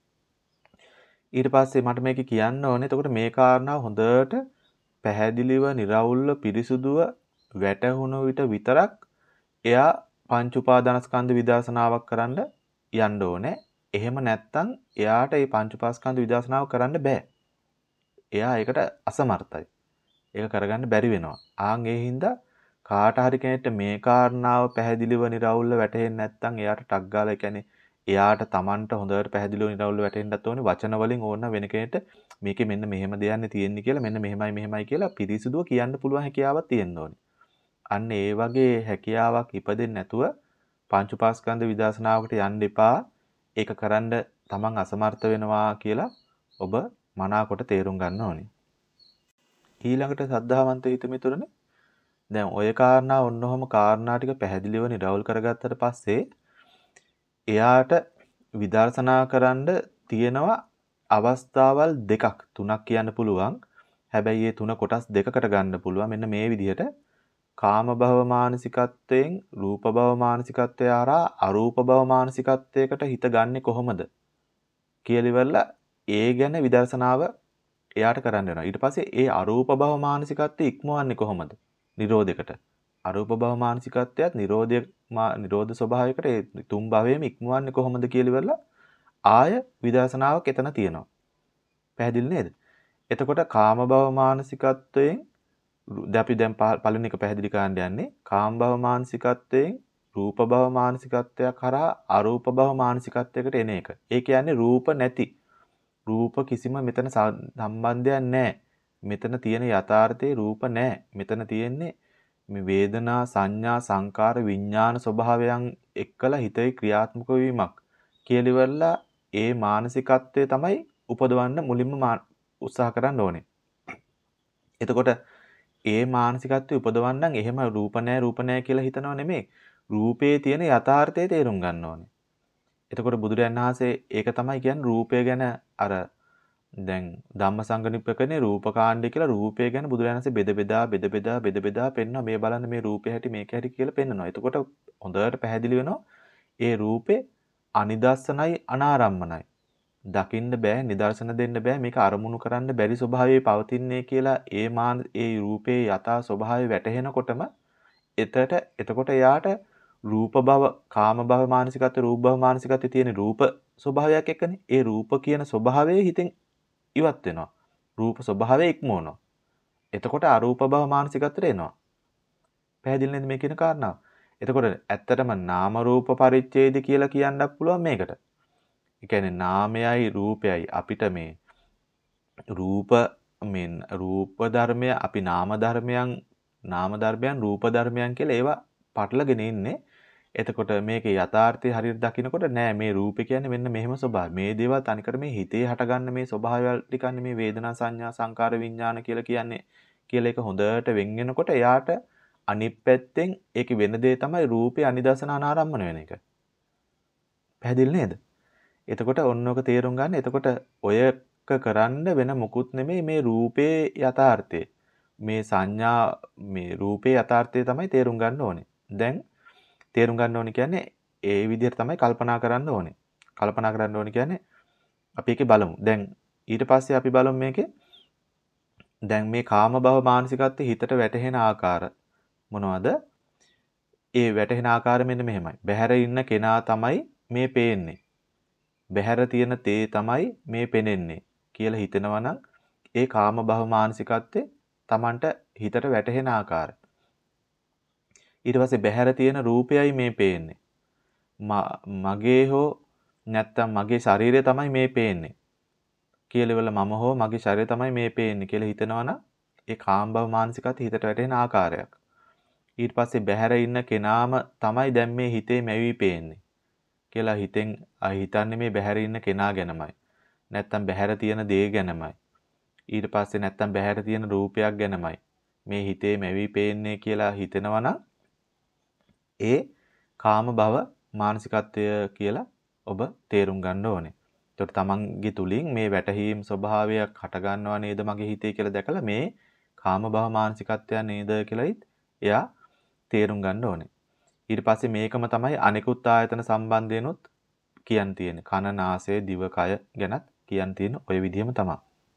ඊට පස්සේ මට මේක කියන්න ඕනේ. එතකොට මේ කාරණාව හොඳට පැහැදිලිව, निराවුල්ව, පිරිසුදුව වැටහුණු විට විතරක් එයා පංච උපාදානස්කන්ධ විදර්ශනාවක් කරන්න යන්න ඕනේ. එහෙම නැත්නම් එයාට මේ පංච උපාස්කන්ධ විදර්ශනාව කරන්න බෑ. එයා ඒකට අසමර්ථයි. ඒක කරගන්න බැරි වෙනවා. ආන් ඒ හින්දා කාට හරි කෙනෙක්ට මේ කාරණාව පැහැදිලිව निराවුල්ව වැටහෙන්නේ නැත්නම් එයාට ටක් ගාලා කියන්නේ එයාට Tamanට හොඳට පැහැදිලිව निराවුල්ව වැටෙන්නත් ඕනේ වචන වලින් ඕන වෙන කෙනෙක්ට මේකේ මෙන්න මෙහෙම දෙයක් තියෙන්නේ කියලා මෙන්න මෙහෙමයි මෙහෙමයි කියලා පිරිසිදුව කියන්න පුළුවන් හැකියාවක් තියෙන්න ඕනේ. අන්න ඒ වගේ හැකියාවක් ඉපදෙන්නේ නැතුව පංච උපාස්කන්ධ විදර්ශනාවකට යන්න එපා. ඒක කරන්න Taman අසමර්ථ වෙනවා කියලා ඔබ මනාකොට තේරුම් ගන්න ඕනේ. ඊළඟට සද්ධාවන්ත හිත මිතුරනේ දැන් ඔය කාරණා ඔන්නෝම කාරණා ටික පැහැදිලිව නිරවුල් කරගත්තට පස්සේ එයාට විදර්ශනා කරන්න තියෙනවා අවස්ථාවල් දෙකක් තුනක් කියන්න පුළුවන්. හැබැයි මේ තුන කොටස් දෙකකට ගන්න පුළුවන්. මෙන්න මේ විදිහට කාම භව මානසිකත්වයෙන් රූප භව මානසිකත්වය හරහා අරූප භව මානසිකත්වයකට හිත ගන්නෙ කොහොමද කියලා ඉවරලා ඒ ගැන විදර්ශනාව එයාට කරන්න වෙනවා. ඊට පස්සේ ඒ අරූප භව මානසිකත්වය ඉක්මවන්නේ කොහොමද? නිරෝධයකට. අරූප භව මානසිකත්වයත් නිරෝධය නිරෝධ ස්වභාවයකට ඒ තුන් භවයේම ඉක්මවන්නේ කොහොමද කියලා ඉවරලා ආය විදර්ශනාවක් එතන තියෙනවා. පැහැදිලි නේද? එතකොට කාම භව මානසිකත්වයෙන් දැන් අපි දැන් පළවෙනි එක පැහැදිලි කරන්න යන්නේ කාම භව මානසිකත්වයෙන් රූප භව මානසිකත්වයක් කරා අරූප භව මානසිකත්වයකට එන එක. ඒ කියන්නේ රූප නැති. රූප කිසිම මෙතන සම්බන්ධයක් නැහැ. මෙතන තියෙන යථාර්ථයේ රූප නැහැ. මෙතන තියෙන්නේ මේ වේදනා සංඥා සංකාර විඥාන ස්වභාවයන් එක්කලා හිතේ ක්‍රියාත්මක වීමක් කියලා ඉවරලා ඒ මානසිකත්වය තමයි උපදවන්න මුලින්ම උත්සාහ කරන්න ඕනේ. එතකොට ඒ මානසිකත්වය උපදවන්න එහෙම රූප නැහැ රූප නැහැ කියලා හිතනව නෙමෙයි. රූපේ තියෙන යථාර්ථය තේරුම් ගන්න ඕනේ. එතකොට බුදුරජාණන් වහන්සේ ඒක තමයි කියන්නේ රූපය ගැන අර දැන් ධම්මසංගණිප්පකනේ රූපකාණ්ඩය කියලා රූපය ගැන බුදුරජාණන් වහන්සේ බෙද බෙදා බෙද බෙදා බෙද බෙදා පෙන්වනවා. මේ බලන්න මේ රූපේ හැටි මේක හැටි කියලා පෙන්වනවා. එතකොට හොඳට පැහැදිලි වෙනවා ඒ රූපේ අනිදස්සනයි අනාරම්මනයි. දකින්න බෑ, නිදර්ශන දෙන්න බෑ, මේක අරමුණු කරන්න බැරි ස්වභාවයේ පවතින්නේ කියලා ඒ මාන ඒ රූපේ යථා ස්වභාවය වැටහෙනකොටම එතට එතකොට එයාට රූප භව, කාම භව මානසිකත්ව, රූප භව මානසිකත්වයේ තියෙන රූප ස්වභාවයක් එක්කනේ. ඒ රූප කියන ස්වභාවය හිතෙන් ඉවත් වෙනවා. රූප ස්වභාවය ඉක්මවනවා. එතකොට අරූප භව මානසිකත්වයට එනවා. පැහැදිලි නේද මේ කියන කාරණාව? එතකොට ඇත්තටම නාම රූප පරිච්ඡේද කියලා කියන්නත් පුළුවන් මේකට. ඒ කියන්නේ නාමයයි රූපයයි අපිට මේ රූප මෙන් රූප ධර්මය අපි නාම ධර්මයන් නාම ධර්මයන් රූප ධර්මයන් කියලා ඒවා පටලගෙන ඉන්නේ. එතකොට මේකේ යථාර්ථය හරියට දකිනකොට නෑ මේ රූපේ කියන්නේ මෙන්න මෙහෙම ස්වභාවය. මේ දේවල් තනිකර මේ හිතේ හටගන්න මේ ස්වභාවයල් ටිකන්නේ මේ වේදනා සංඥා සංකාර විඥාන කියලා කියන්නේ කියලා එක හොඳට වෙන් වෙනකොට එයාට අනිත් පැත්තෙන් ඒකේ වෙන දේ තමයි රූපේ අනිදසන අනාරම්මන වෙන එක. පැහැදිලි නේද? එතකොට ඔන්නෝක තේරුම් ගන්න. එතකොට ඔයක කරන්න වෙන මුකුත් නෙමෙයි මේ රූපේ යථාර්ථය. මේ සංඥා මේ රූපේ යථාර්ථය තමයි තේරුම් ගන්න ඕනේ. දැන් තේරුම් ගන්න ඕනේ කියන්නේ ඒ විදිහට තමයි කල්පනා කරන්න ඕනේ. කල්පනා කරන්න ඕනේ කියන්නේ අපි ඒකේ බලමු. දැන් ඊට පස්සේ අපි බලමු මේකේ දැන් මේ කාම භව මානසිකත්වයේ හිතට වැටහෙන ආකාර මොනවද? ඒ වැටහෙන ආකාරය මෙන්න මෙහෙමයි. බහැර ඉන්න කෙනා තමයි මේ පේන්නේ. බහැර තියෙන තේ තමයි මේ පෙනෙන්නේ කියලා හිතෙනවා නම් ඒ කාම භව මානසිකත්වයේ Tamanට හිතට වැටහෙන ආකාරය. ඊට පස්සේ බහැර තියෙන රූපයයි මේ පේන්නේ. මගේ හෝ නැත්තම් මගේ ශරීරය තමයි මේ පේන්නේ. කියලා වල මම හෝ මගේ ශරීරය තමයි මේ පේන්නේ කියලා හිතනවා නම් ඒ කාම භව මානසිකත් හිතට වැටෙන ආකාරයක්. ඊට පස්සේ බහැර ඉන්න කෙනාම තමයි දැන් මේ හිතේ මැවි පේන්නේ. කියලා හිතෙන් හිතන්නේ මේ බහැර ඉන්න කෙනා ගැනමයි. නැත්තම් බහැර තියෙන දේ ගැනමයි. ඊට පස්සේ නැත්තම් බහැර තියෙන රූපයක් ගැනමයි. මේ හිතේ මැවි පේන්නේ කියලා හිතනවා නම් ඒ කාම භව මානසිකත්වය කියලා ඔබ තේරුම් ගන්න ඕනේ. ඒකට තමන්ගේ තුලින් මේ වැටහීම් ස්වභාවයක් හට ගන්නවා නේද මගේ හිතේ කියලා දැකලා මේ කාම භව මානසිකත්වය නේද කියලායිත් එයා තේරුම් ගන්න ඕනේ. ඊට පස්සේ මේකම තමයි අනිකුත් ආයතන සම්බන්ධයෙන්ුත් කියන් තියෙන්නේ. කන, නාසය, දිව, කය ගැනත් කියන් තියෙන ওই විදිහම තමයි.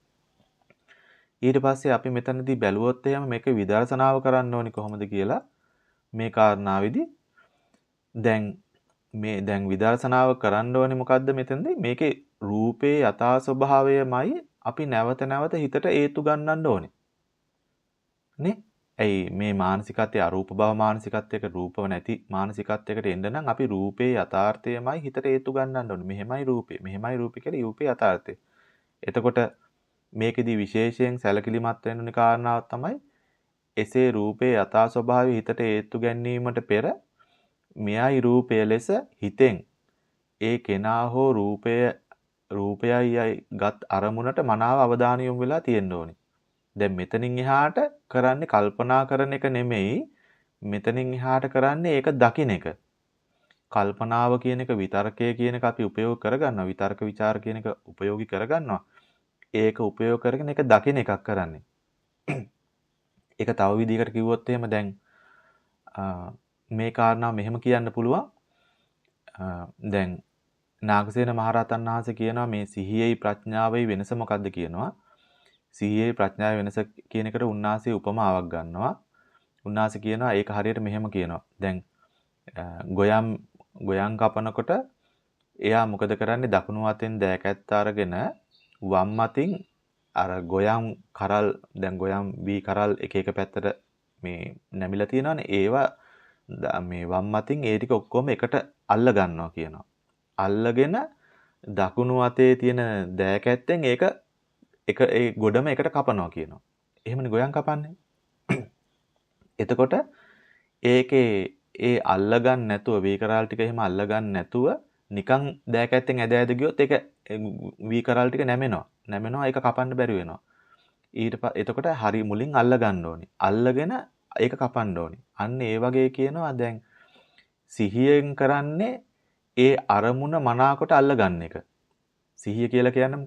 ඊට පස්සේ අපි මෙතනදී බැලුවොත් එහෙම මේක විදර්ශනාව කරන්න ඕනි කොහොමද කියලා මේ කාරණාවේදී දැන් මේ දැන් විදර්ශනාව කරන්න ඕනේ මොකද්ද මෙතනදී මේකේ රූපේ යථා ස්වභාවයමයි අපි නැවත නැවත හිතට හේතු ගන්නන්න ඕනේ නේ. ඇයි මේ මානසිකත්වයේ අරූප භව මානසිකත්වයක රූපව නැති මානසිකත්වයකට එන්න නම් අපි රූපේ යථාර්ථයමයි හිතට හේතු ගන්නන්න ඕනේ. මෙහෙමයි රූපේ මෙහෙමයි රූපේ කියලා රූපේ යථාර්ථය. එතකොට මේකෙදි විශේෂයෙන් සැලකිලිමත් වෙන්න ඕනේ කාරණාව තමයි එසේ රූපේ යථා ස්වභාවය හිතට හේතු ගැනීමට පෙර මෙයයි රූපය ලෙස හිතෙන් ඒ කෙනා හෝ රූපය රූපයයි ගත් අරමුණට මනාව අවධානය යොමු වෙලා තියෙන්න ඕනේ. දැන් මෙතනින් එහාට කරන්නේ කල්පනා කරන එක නෙමෙයි. මෙතනින් එහාට කරන්නේ ඒක දකින්න එක. කල්පනාව කියන එක විතර්කය කියන එක අපි උපයෝග කරගන්නවා. විතර්ක ਵਿਚාර කියන එක උපයෝගී කරගන්නවා. ඒක උපයෝග කරගෙන ඒක දකින්න එකක් කරන්නේ. ඒක තව විදිහකට කිව්වොත් එහෙම දැන් මේ කාරණාව මෙහෙම කියන්න පුළුවන්. දැන් නාගසේන මහරහතන් වහන්සේ කියනවා මේ සිහියයි ප්‍රඥාවයි වෙනස මොකක්ද කියනවා. සිහියයි ප්‍රඥාවයි වෙනස කියන එකට උන්වහන්සේ උපමාවක් ගන්නවා. උන්වහන්සේ කියනවා ඒක හරියට මෙහෙම කියනවා. දැන් ගොයම් ගොයම් කපනකොට එයා මොකද කරන්නේ? දකුණු අතෙන් දෑකැත්ත අරගෙන වම් අතින් අර ගොයම් කරල් දැන් ගොයම් වී කරල් එක එක පැත්තට මේ නැමිලා තියෙනවානේ. ඒවා මේ වම් අතින් ඒ ටික ඔක්කොම එකට අල්ල ගන්නවා කියනවා. අල්ලගෙන දකුණු අතේ තියෙන දෑකැත්තෙන් ඒක එක ඒ ගොඩම එකට කපනවා කියනවා. එහෙමනේ ගොයම් කපන්නේ. එතකොට ඒකේ ඒ අල්ලගන්න නැතුව වී කරල් ටික එහෙම අල්ලගන්න නැතුව නිකන් දෑකැත්තෙන් ඇද ඇද ගියොත් ඒක වී කරල් ටික නැමෙනවා. නැමෙනවා ඒක කපන්න බැරි වෙනවා. ඊට එතකොට හරි මුලින් අල්ල ගන්න ඕනේ. අල්ලගෙන ඒක කපන්න ඕනේ. අන්න ඒ වගේ කියනවා දැන් සිහියෙන් කරන්නේ ඒ අරමුණ මනාකොට අල්ල ගන්න එක. සිහිය කියලා කියන්නේ මොකද්ද?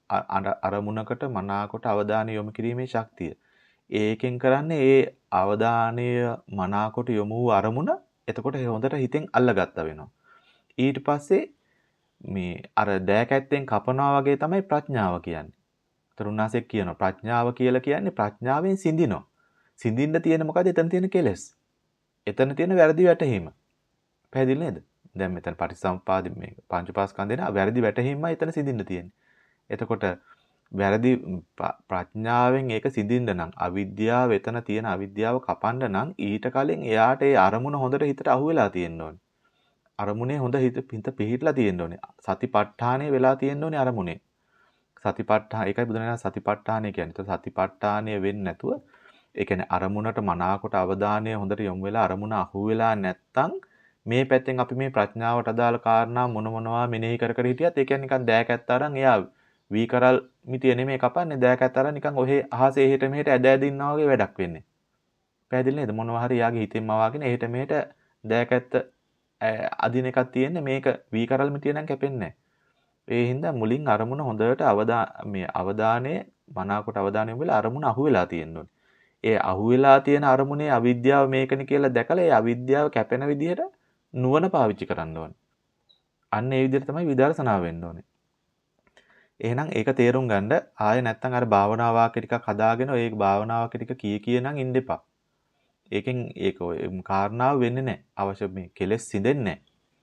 අරමුණකට මනාකොට අවධානය යොමු කිරීමේ ශක්තිය. ඒකෙන් කරන්නේ ඒ අවධානය මනාකොට යොමු වූ අරමුණ එතකොට හොඳට හිතෙන් අල්ලගත්තා වෙනවා. ඊට පස්සේ මේ අර දෑකැත්තෙන් කපනවා වගේ තමයි ප්‍රඥාව කියන්නේ. තරුණාසෙක් කියනවා ප්‍රඥාව කියලා කියන්නේ ප්‍රඥාවෙන් සිඳිනවා. සිඳින්න තියෙන මොකද? එතන තියෙන කෙලෙස්. එතන තියෙන වැරදි වැටහීම. පැහැදිලි නේද? දැන් මෙතන පටිච්චසමුප්පාද මේ පංචපාස්කන්ධේන වැරදි වැටහීමයි එතන සිඳින්න තියෙන්නේ. එතකොට වැරදි ප්‍රඥාවෙන් ඒක සිඳින්න නම් අවිද්‍යාව එතන තියෙන අවිද්‍යාව කපන්න නම් ඊට කලින් එයාට ඒ අරමුණ හොඳට හිතට අහු වෙලා තියෙන්න ඕනේ. අරමුණේ හොඳ හිත පිට පිහිටලා තියෙන්න ඕනේ. සතිපට්ඨානය වෙලා තියෙන්න ඕනේ අරමුණේ. සතිපට්ඨාන ඒකයි බුදුරජාණන් සතිපට්ඨානය කියන්නේ. ඒත් සතිපට්ඨානය වෙන්නේ නැතුව ඒ කියන්නේ අරමුණට මනාකොට අවධානය හොඳට යොමු වෙලා අරමුණ අහු වෙලා නැත්තම් මේ පැත්තෙන් අපි මේ ප්‍රඥාවට අදාළ කාරණා මොන මොනවා මෙනෙහි කර කර හිටියත් ඒ කියන්නේ නිකන් දෑකැත්ත අරන් එයා වී කරල් මිටිය නෙමෙයි කපන්නේ දෑකැත්ත අරන් නිකන් ඔහේ අහසේ එහෙට මෙහෙට ඇද ඇද ඉන්නා වගේ වැඩක් වෙන්නේ. පැහැදිලි නේද? මොනවා හරි යාගේ හිතෙන්ම වාගෙන එහෙට මෙහෙට දෑකැත්ත අදින එකක් තියෙන්නේ මේක වී කරල් මිටිය නම් කැපෙන්නේ නැහැ. ඒ හින්දා මුලින් අරමුණ හොඳට අවදා මේ අවධානය මනාකොට අවධානය යොමු වෙලා අරමුණ අහු වෙලා තියෙන්න ඕනේ. ඒ අහු වෙලා තියෙන අරමුණේ අවිද්‍යාව මේකනේ කියලා දැකලා ඒ අවිද්‍යාව කැපෙන විදිහට නුවණ පාවිච්චි කරන්න ඕනේ. අන්න ඒ විදිහට තමයි විදර්ශනා වෙන්න ඕනේ. එහෙනම් ඒක තේරුම් ගන්න ආයෙ නැත්තම් අර භාවනා වාක්‍ය ටිකක් හදාගෙන ඒ භාවනා වාක්‍ය ටික කී කී නම් ඉන්න එපා. ඒකෙන් ඒක ඔය කාරණාව වෙන්නේ නැහැ. අවශ්‍ය මේ කෙලෙස් සිඳෙන්නේ නැහැ.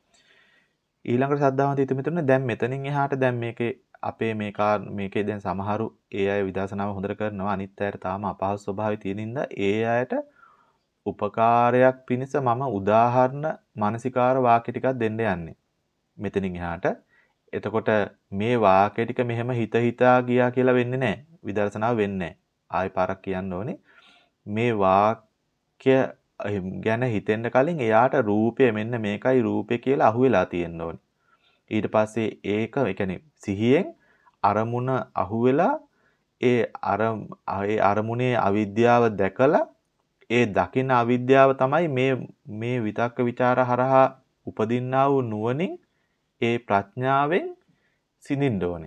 ඊළඟට සද්ධාවන්ත හිත මිතුරුනේ දැන් මෙතනින් එහාට දැන් මේකේ අපේ මේ මේකේ දැන් සමහරු ඒ අය විදර්ශනාව හොඳට කරනවා අනිත් අයට තාම අපහසු ස්වභාවය තියෙන ඉඳ ඒ අයට උපකාරයක් පිණිස මම උදාහරණ මානසිකාර වාක්‍ය ටිකක් දෙන්න යන්නේ මෙතනින් එහාට. එතකොට මේ වාක්‍ය ටික මෙහෙම හිත හිතා ගියා කියලා වෙන්නේ නැහැ. විදර්ශනාව වෙන්නේ නැහැ. ආයෙ පාරක් කියන්න ඕනේ. මේ වාක්‍ය ගැන හිතෙන්න කලින් එයාට රූපය මෙන්න මේකයි රූපය කියලා අහුවෙලා තියෙන්න ඕනේ. ඊට පස්සේ ඒක ඒ කියන්නේ සිහියෙන් අරමුණ අහුවෙලා ඒ අර ඒ අරමුණේ අවිද්‍යාව දැකලා ඒ දකින අවිද්‍යාව තමයි මේ මේ විතක්ක ਵਿਚාර හරහා උපදින්නා වූ නුවණින් ඒ ප්‍රඥාවෙන් සිඳින්න ඕනේ.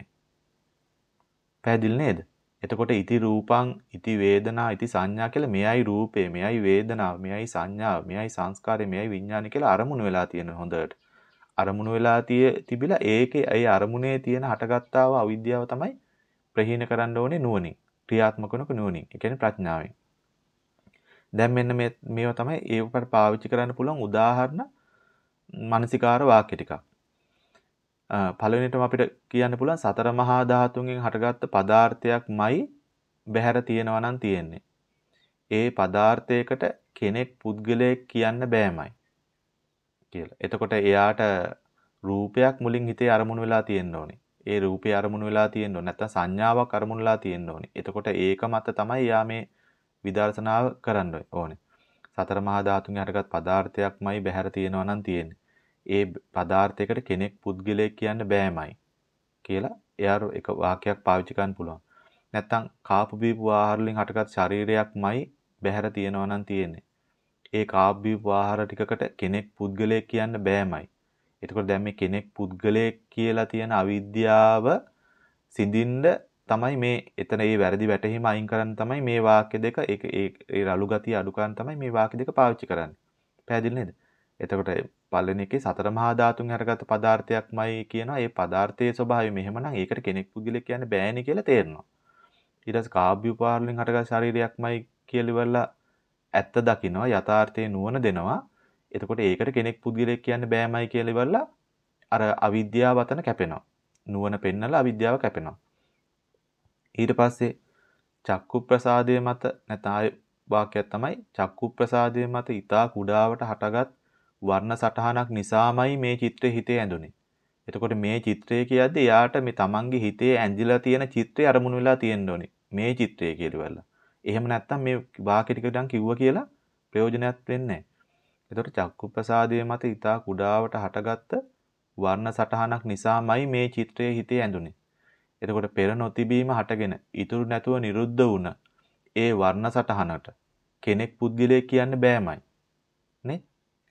පැහැදිලි නේද? එතකොට ඉති රූපං ඉති වේදනා ඉති සංඥා කියලා මෙයයි රූපේ මෙයයි වේදනාව මෙයයි සංඥාව මෙයයි සංස්කාරය මෙයයි විඥානය කියලා අරමුණු වෙලා තියෙන හොඳට. අරමුණු වෙලා තිබිලා ඒකේ ඒ අරමුණේ තියෙන හටගත්තා වූ අවිද්‍යාව තමයි ප්‍රහීන කරන්න ඕනේ නුවණින්. ක්‍රියාත්මක කරනක නුවණින්. ඒ කියන්නේ ප්‍රඥාවෙන්. දැන් මෙන්න මේ මේවා තමයි ඒකට පාවිච්චි කරන්න පුළුවන් උදාහරණ මානසිකාර වාක්‍ය ටිකක්. පළවෙනිටම අපිට කියන්න පුළුවන් සතර මහා ධාතුන්ගෙන් හටගත්ත පදාර්ථයක්මයි බැහැර තියෙනවා නම් තියෙන්නේ. ඒ පදාර්ථයකට කෙනෙක් පුද්ගලයෙක් කියන්න බෑමයි කියලා. එතකොට එයාට රූපයක් මුලින් හිතේ අරමුණු වෙලා තියෙන්න ඕනේ. ඒ රූපේ අරමුණු වෙලා තියෙන්න ඕනේ. නැත්නම් සංඥාවක් අරමුණු වෙලා තියෙන්න ඕනේ. එතකොට ඒක මත තමයි යා මේ විදර්ශනාව කරන්න ඕනේ. සතර මහා ධාතුන්ගෙන් හටගත් පදාර්ථයක්මයි බැහැර තියෙනවා නම් තියෙන්නේ. ඒ පදාර්ථයකට කෙනෙක් පුද්ගලයෙක් කියන්න බෑමයි කියලා එයාට එක වාක්‍යයක් පාවිච්චි කරන්න පුළුවන්. නැත්තම් කාපු බීපු ආහාර වලින් හටගත් ශරීරයක්මයි බැහැර තියෙනවා නම් තියෙන්නේ. ඒ කාපු බීපු ආහාර ටිකකට කෙනෙක් පුද්ගලයෙක් කියන්න බෑමයි. එතකොට දැන් මේ කෙනෙක් පුද්ගලයෙක් කියලා තියෙන අවිද්‍යාව සිඳින්න තමයි මේ එතන මේ වැරදි වැටහීම අයින් කරන්න තමයි මේ වාක්‍ය දෙක ඒක ඒ රළු ගතිය අඩු කරන්න තමයි මේ වාක්‍ය දෙක පාවිච්චි කරන්නේ. පැහැදිලි නේද? එතකොට පළවෙනි එකේ සතර මහා ධාතුන් හටගත්ත පදාර්ථයක්මයි කියනවා. ඒ පදාර්ථයේ ස්වභාවය මෙහෙමනම් ඒකට කෙනෙක් පුද්ගලෙක් කියන්න බෑනේ කියලා තේරෙනවා. ඊට පස්සේ කාබ්‍ය උපාහාර වලින් හටගත් ශරීරයක්මයි කියලා ඉවරලා ඇත්ත දකින්නවා යථාර්ථයේ නුවණ දෙනවා. එතකොට ඒකට කෙනෙක් පුද්ගලෙක් කියන්න බෑමයි කියලා ඉවරලා අර අවිද්‍යාව අතන කැපෙනවා. නුවණ පෙන්නලා අවිද්‍යාව කැපෙනවා. ඊට පස්සේ චක්කු ප්‍රසාදයේ මත නැත්නම් ආය වාක්‍යයක් තමයි චක්කු ප්‍රසාදයේ මත ඊතා කුඩාවට හටගත් වර්ණ සටහනක් නිසාමයි මේ චිත්‍රය හිතේ ඇඳුනේ. එතකොට මේ චිත්‍රය කියද්දී යාට මේ තමන්ගේ හිතේ ඇඳිලා තියෙන චිත්‍රය අරමුණු වෙලා තියෙන්න ඕනේ. මේ චිත්‍රය කියලා. එහෙම නැත්නම් මේ වාක්‍ය ටික දැන් කිව්වා කියලා ප්‍රයෝජනයක් වෙන්නේ නැහැ. එතකොට චක්කු ප්‍රසාදයේ මත ඊතා කුඩාවට හටගත්ත වර්ණ සටහනක් නිසාමයි මේ චිත්‍රය හිතේ ඇඳුනේ. එතකොට පෙර නොතිබීම හටගෙන ඉතුරු නැතුව නිරුද්ධ වුණ ඒ වර්ණ සටහනට කෙනෙක් පුද්ගලයෙක් කියන්න බෑමයි. නේ?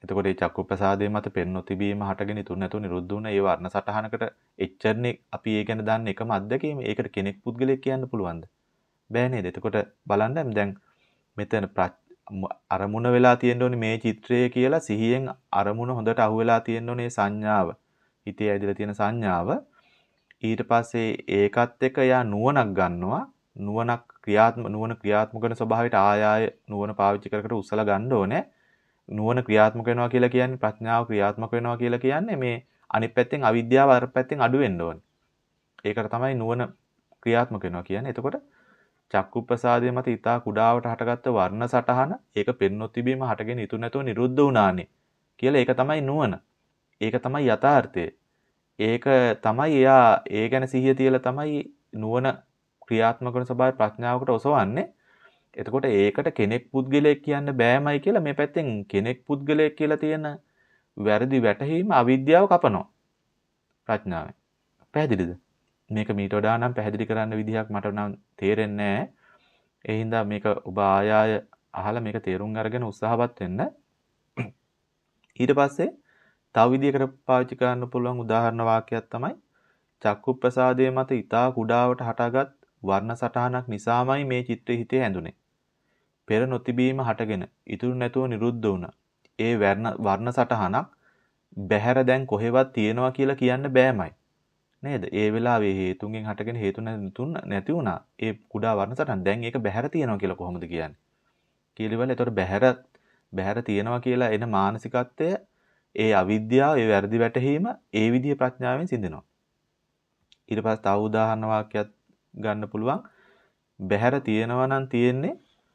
එතකොට මේ චක්කුප්‍රසාදයේ මත පෙන් නොතිබීම හටගෙන ඉතුරු නැතුව නිරුද්ධ වුණ ඒ වර්ණ සටහනකට එච්චරනේ අපි ඒ ගැන දන්න එකම අත්දැකීම. ඒකට කෙනෙක් පුද්ගලයෙක් කියන්න පුළුවන්ද? බෑ නේද? එතකොට බලන්න දැන් මෙතන අරමුණ වෙලා තියෙන්න ඕනේ මේ චිත්‍රය කියලා සිහියෙන් අරමුණ හොඳට අහුවෙලා තියෙන්න ඕනේ සංඥාව. හිතේ ඇදලා තියෙන සංඥාව. ඊට පස්සේ ඒකත් එක්ක යා නුවණක් ගන්නවා. නුවණක් ක්‍රියාත්මක නුවණ ක්‍රියාත්මක කරන ස්වභාවයට ආය ආය නුවණ පාවිච්චි කර කර උස්සලා ගන්න ඕනේ. නුවණ ක්‍රියාත්මක වෙනවා කියලා කියන්නේ ප්‍රඥාව ක්‍රියාත්මක වෙනවා කියලා කියන්නේ මේ අනිත් පැත්තෙන් අවිද්‍යාව අර පැත්තෙන් අඩු වෙන්න ඕනේ. ඒකට තමයි නුවණ ක්‍රියාත්මක වෙනවා කියන්නේ. එතකොට චක්කුප්‍රසාදයේ මත ඊතා කුඩාවට හටගත්ත වර්ණ සටහන ඒක පෙන්නොත් තිබීම හටගෙන ඉතුරු නැතුව නිරුද්ධ වුණානේ කියලා ඒක තමයි නුවණ. ඒක තමයි යථාර්ථය. ඒක තමයි එයා ඒ ගැන සිහිය තියලා තමයි නුවණ ක්‍රියාත්මක කරන ස්වභාවය ප්‍රඥාවකට ඔසවන්නේ. එතකොට ඒකට කෙනෙක් පුද්ගලයෙක් කියන්න බෑමයි කියලා මේ පැත්තෙන් කෙනෙක් පුද්ගලයෙක් කියලා තියෙන වැරදි වැටහීම අවිද්‍යාව කපනවා ප්‍රඥාවෙන්. පැහැදිලිද? මේක මීට වඩා නම් පැහැදිලි කරන්න විදිහක් මට නම් තේරෙන්නේ නැහැ. ඒ හින්දා මේක ඔබ ආය ආය අහලා මේක තේරුම් අරගෙන උත්සාහවත් වෙන්න. ඊට පස්සේ තව විදිහකට පාවිච්චි කරන්න පුළුවන් උදාහරණ වාක්‍යයක් තමයි චක්කුප්‍රසාදයේ මත ඊතා කුඩාවට හටගත් වර්ණ සටහනක් නිසාමයි මේ චිත්‍රය හිතේ හැඳුනේ. පෙර නොතිබීම හටගෙන ඉතුරු නැතුව නිරුද්ධ වුණා. ඒ වර්ණ වර්ණ සටහනක් බැහැර දැන් කොහෙවත් තියෙනවා කියලා කියන්න බෑමයි. නේද? ඒ වෙලාවේ හේතුන්ගෙන් හටගෙන හේතු නැති වුණා. ඒ කුඩා වර්ණ සටහන දැන් ඒක බැහැර තියෙනවා කියලා කොහොමද කියන්නේ? කියලිවල ඒතකොට බැහැර බැහැර තියෙනවා කියලා එන මානසිකත්වය ඒ අවිද්‍යාව, ඒ වැරදි වැටහීම ඒ විදිහේ ප්‍රඥාවෙන් සිඳිනවා. ඊට පස්සේ තව උදාහරණ වාක්‍යයක් ගන්න පුළුවන්. බැහැර තියෙනවා නම් තියෙන්නේ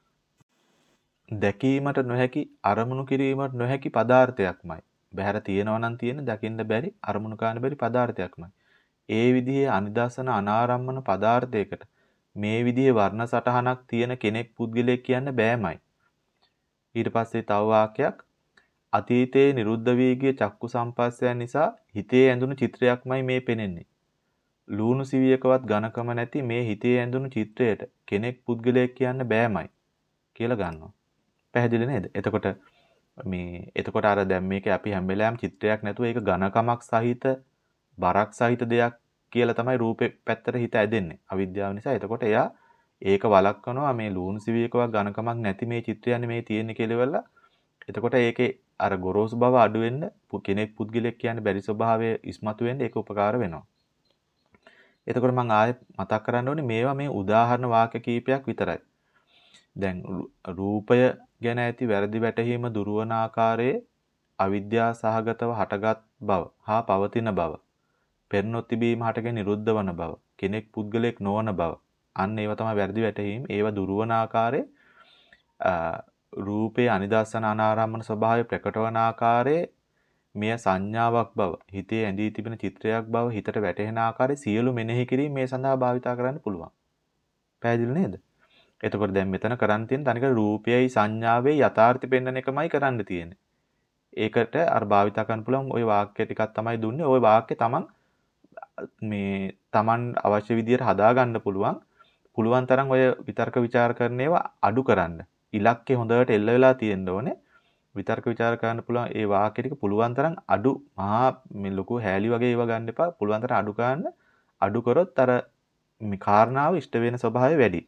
දැකීමට නොහැකි, අරමුණු කිරීමට නොහැකි පදාර්ථයක්මයි. බැහැර තියෙනවා නම් තියෙන දකින්න බැරි, අරමුණු කරන්න බැරි පදාර්ථයක්මයි. ඒ විදිහේ අනිදර්ශන අනාරම්මන පදාර්ථයකට මේ විදිහේ වර්ණ සටහනක් තියෙන කෙනෙක් පුද්ගලයෙක් කියන්න බෑමයි. ඊට පස්සේ තව වාක්‍යයක් අතීතයේ නිරුද්ධ වී ගිය චක්කු සම්පස්සයන් නිසා හිතේ ඇඳුණු චිත්‍රයක්මයි මේ පෙනෙන්නේ. ලූණු සිවියකවත් ඝනකම නැති මේ හිතේ ඇඳුණු චිත්‍රයට කෙනෙක් පුද්ගලයෙක් කියන්න බෑමයි කියලා ගන්නවා. පැහැදිලි නේද? එතකොට මේ එතකොට අර දැන් මේකේ අපි හැම වෙලාවෙම චිත්‍රයක් නැතුව ඒක ඝනකමක් සහිත බරක් සහිත දෙයක් කියලා තමයි රූපේ පැත්තට හිත ඇදෙන්නේ. අවිද්‍යාව නිසා. එතකොට එයා ඒක වළක්වනවා මේ ලූණු සිවියකවත් ඝනකමක් නැති මේ චිත්‍රයන්නේ මේ තියෙන්නේ කියලා වෙලා. එතකොට ඒකේ අර ගොරෝසු බව අඩු වෙන්න කෙනෙක් පුද්ගලයෙක් කියන්නේ බැරි ස්වභාවය ඉස්මතු වෙන්න ඒක උපකාර වෙනවා. එතකොට මම ආයෙ මතක් කරන්න ඕනේ මේවා මේ උදාහරණ වාක්‍ය කීපයක් විතරයි. දැන් රූපය ගැන ඇති වැරදි වැටහීම දුරවන ආකාරයේ අවිද්‍යාව සහගතව හටගත් බව හා පවතින බව, පෙර නොතිබීම හටගෙන නිරුද්ධ වන බව, කෙනෙක් පුද්ගලයෙක් නොවන බව, අන්න ඒව තමයි වැරදි වැටහීම්. ඒව දුරවන ආකාරයේ රූපේ අනිදර්ශන අනාරම්මන ස්වභාවය ප්‍රකට වන ආකාරයේ මෙය සංඥාවක් බව, හිතේ ඇඳී තිබෙන චිත්‍රයක් බව, හිතට වැටහෙන ආකාරයේ සියලු මෙනෙහි කිරීම මේ සඳහා භාවිතා කරන්න පුළුවන්. පැහැදිලි නේද? එතකොට දැන් මෙතන කරන් තියෙන තනිකර රූපයයි සංඥාවේ යථාර්ථය පෙන්වන එකමයි කරන්න තියෙන්නේ. ඒකට අර භාවිතා කරන්න පුළුවන් ওই වාක්‍ය ටිකක් තමයි දුන්නේ. ওই වාක්‍ය තමන් මේ තමන් අවශ්‍ය විදියට හදා ගන්න පුළුවන්. පුළුවන් තරම් ඔය විතර්ක ਵਿਚාර කරන ඒවා අඩු කරන්න. ඉලක්කේ හොඳට එල්ල වෙලා තියෙන්න ඕනේ. විතර්ක ਵਿਚාර කරන්න පුළුවන් ඒ වාක්‍ය ටික පුළුවන් තරම් අඩු මහා මේ ලොකු හැලී වගේ ඒවා ගන්න එපා. පුළුවන් තරම් අඩු කරන්න. අඩු කරොත් අර මේ කාරණාව ඉෂ්ට වෙන ස්වභාවය වැඩි.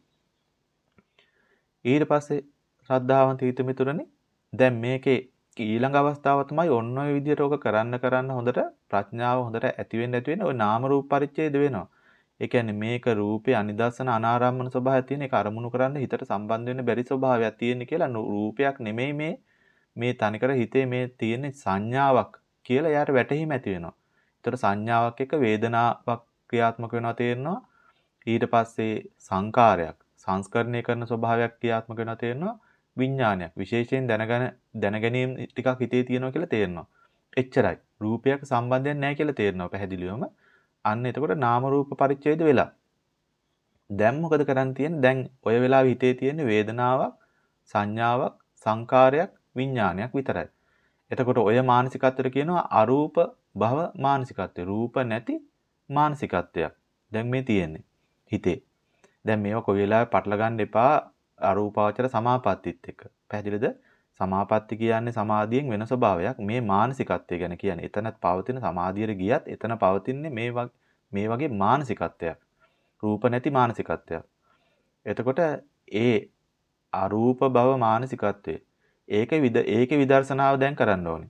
ඊට පස්සේ ශ්‍රද්ධාවන්ත හිත මිතුරනේ දැන් මේකේ ඊළඟ අවස්ථාව තමයි ඔන්න ඔය විදිහට ඕක කරන්න කරන්න හොඳට ප්‍රඥාව හොඳට ඇති වෙන්න ඇති වෙන්න ඔය නාම රූප පරිච්ඡේද වෙනවා. ඒ කියන්නේ මේක රූපේ අනිදර්ශන අනාරම්මන ස්වභාවයක් තියෙන එක අරමුණු කරන්න හිතට සම්බන්ධ වෙන්න බැරි ස්වභාවයක් තියෙන කියලා රූපයක් නෙමෙයි මේ මේ තනිකර හිතේ මේ තියෙන සංඥාවක් කියලා යාට වැටහීම ඇති වෙනවා. ඒතර සංඥාවක් එක්ක වේදනාවක් ක්‍රියාත්මක වෙනවා තේරෙනවා. ඊට පස්සේ සංකාරයක් සංස්කරණය කරන ස්වභාවයක් ක්‍රියාත්මක වෙනවා තේරෙනවා. විඥානයක් විශේෂයෙන් දැනගෙන දැනගැනීම් ටිකක් හිතේ තියෙනවා කියලා තේරෙනවා. එච්චරයි. රූපයක සම්බන්ධයක් නැහැ කියලා තේරෙනවා පැහැදිලිවම. අන්න එතකොට නාම රූප පරිච්ඡේද වෙලා. දැන් මොකද කරන් තියෙන්නේ? දැන් ඔය වෙලාවේ හිතේ තියෙන වේදනාවක්, සංඥාවක්, සංකාරයක්, විඥානයක් විතරයි. එතකොට ඔය මානසිකත්වයට කියනවා අරූප භව මානසිකත්වය. රූප නැති මානසිකත්වයක්. දැන් මේ තියෙන්නේ හිතේ. දැන් මේවා කොයි වෙලාවෙ පටල ගන්න එපා අරූපාවචර සමාපත්තිත් එක්ක. පැහැදිලිද? සමාපatti කියන්නේ සමාධියෙන් වෙන ස්වභාවයක්. මේ මානසිකත්වය ගැන කියන්නේ. එතනත් පවතින සමාධියට ගියත් එතන පවතින්නේ මේ මේ වගේ මානසිකත්වයක්. රූප නැති මානසිකත්වයක්. එතකොට ඒ අරූප භව මානසිකත්වය ඒකේ විද ඒකේ විදර්ශනාව දැන් කරන්න ඕනේ.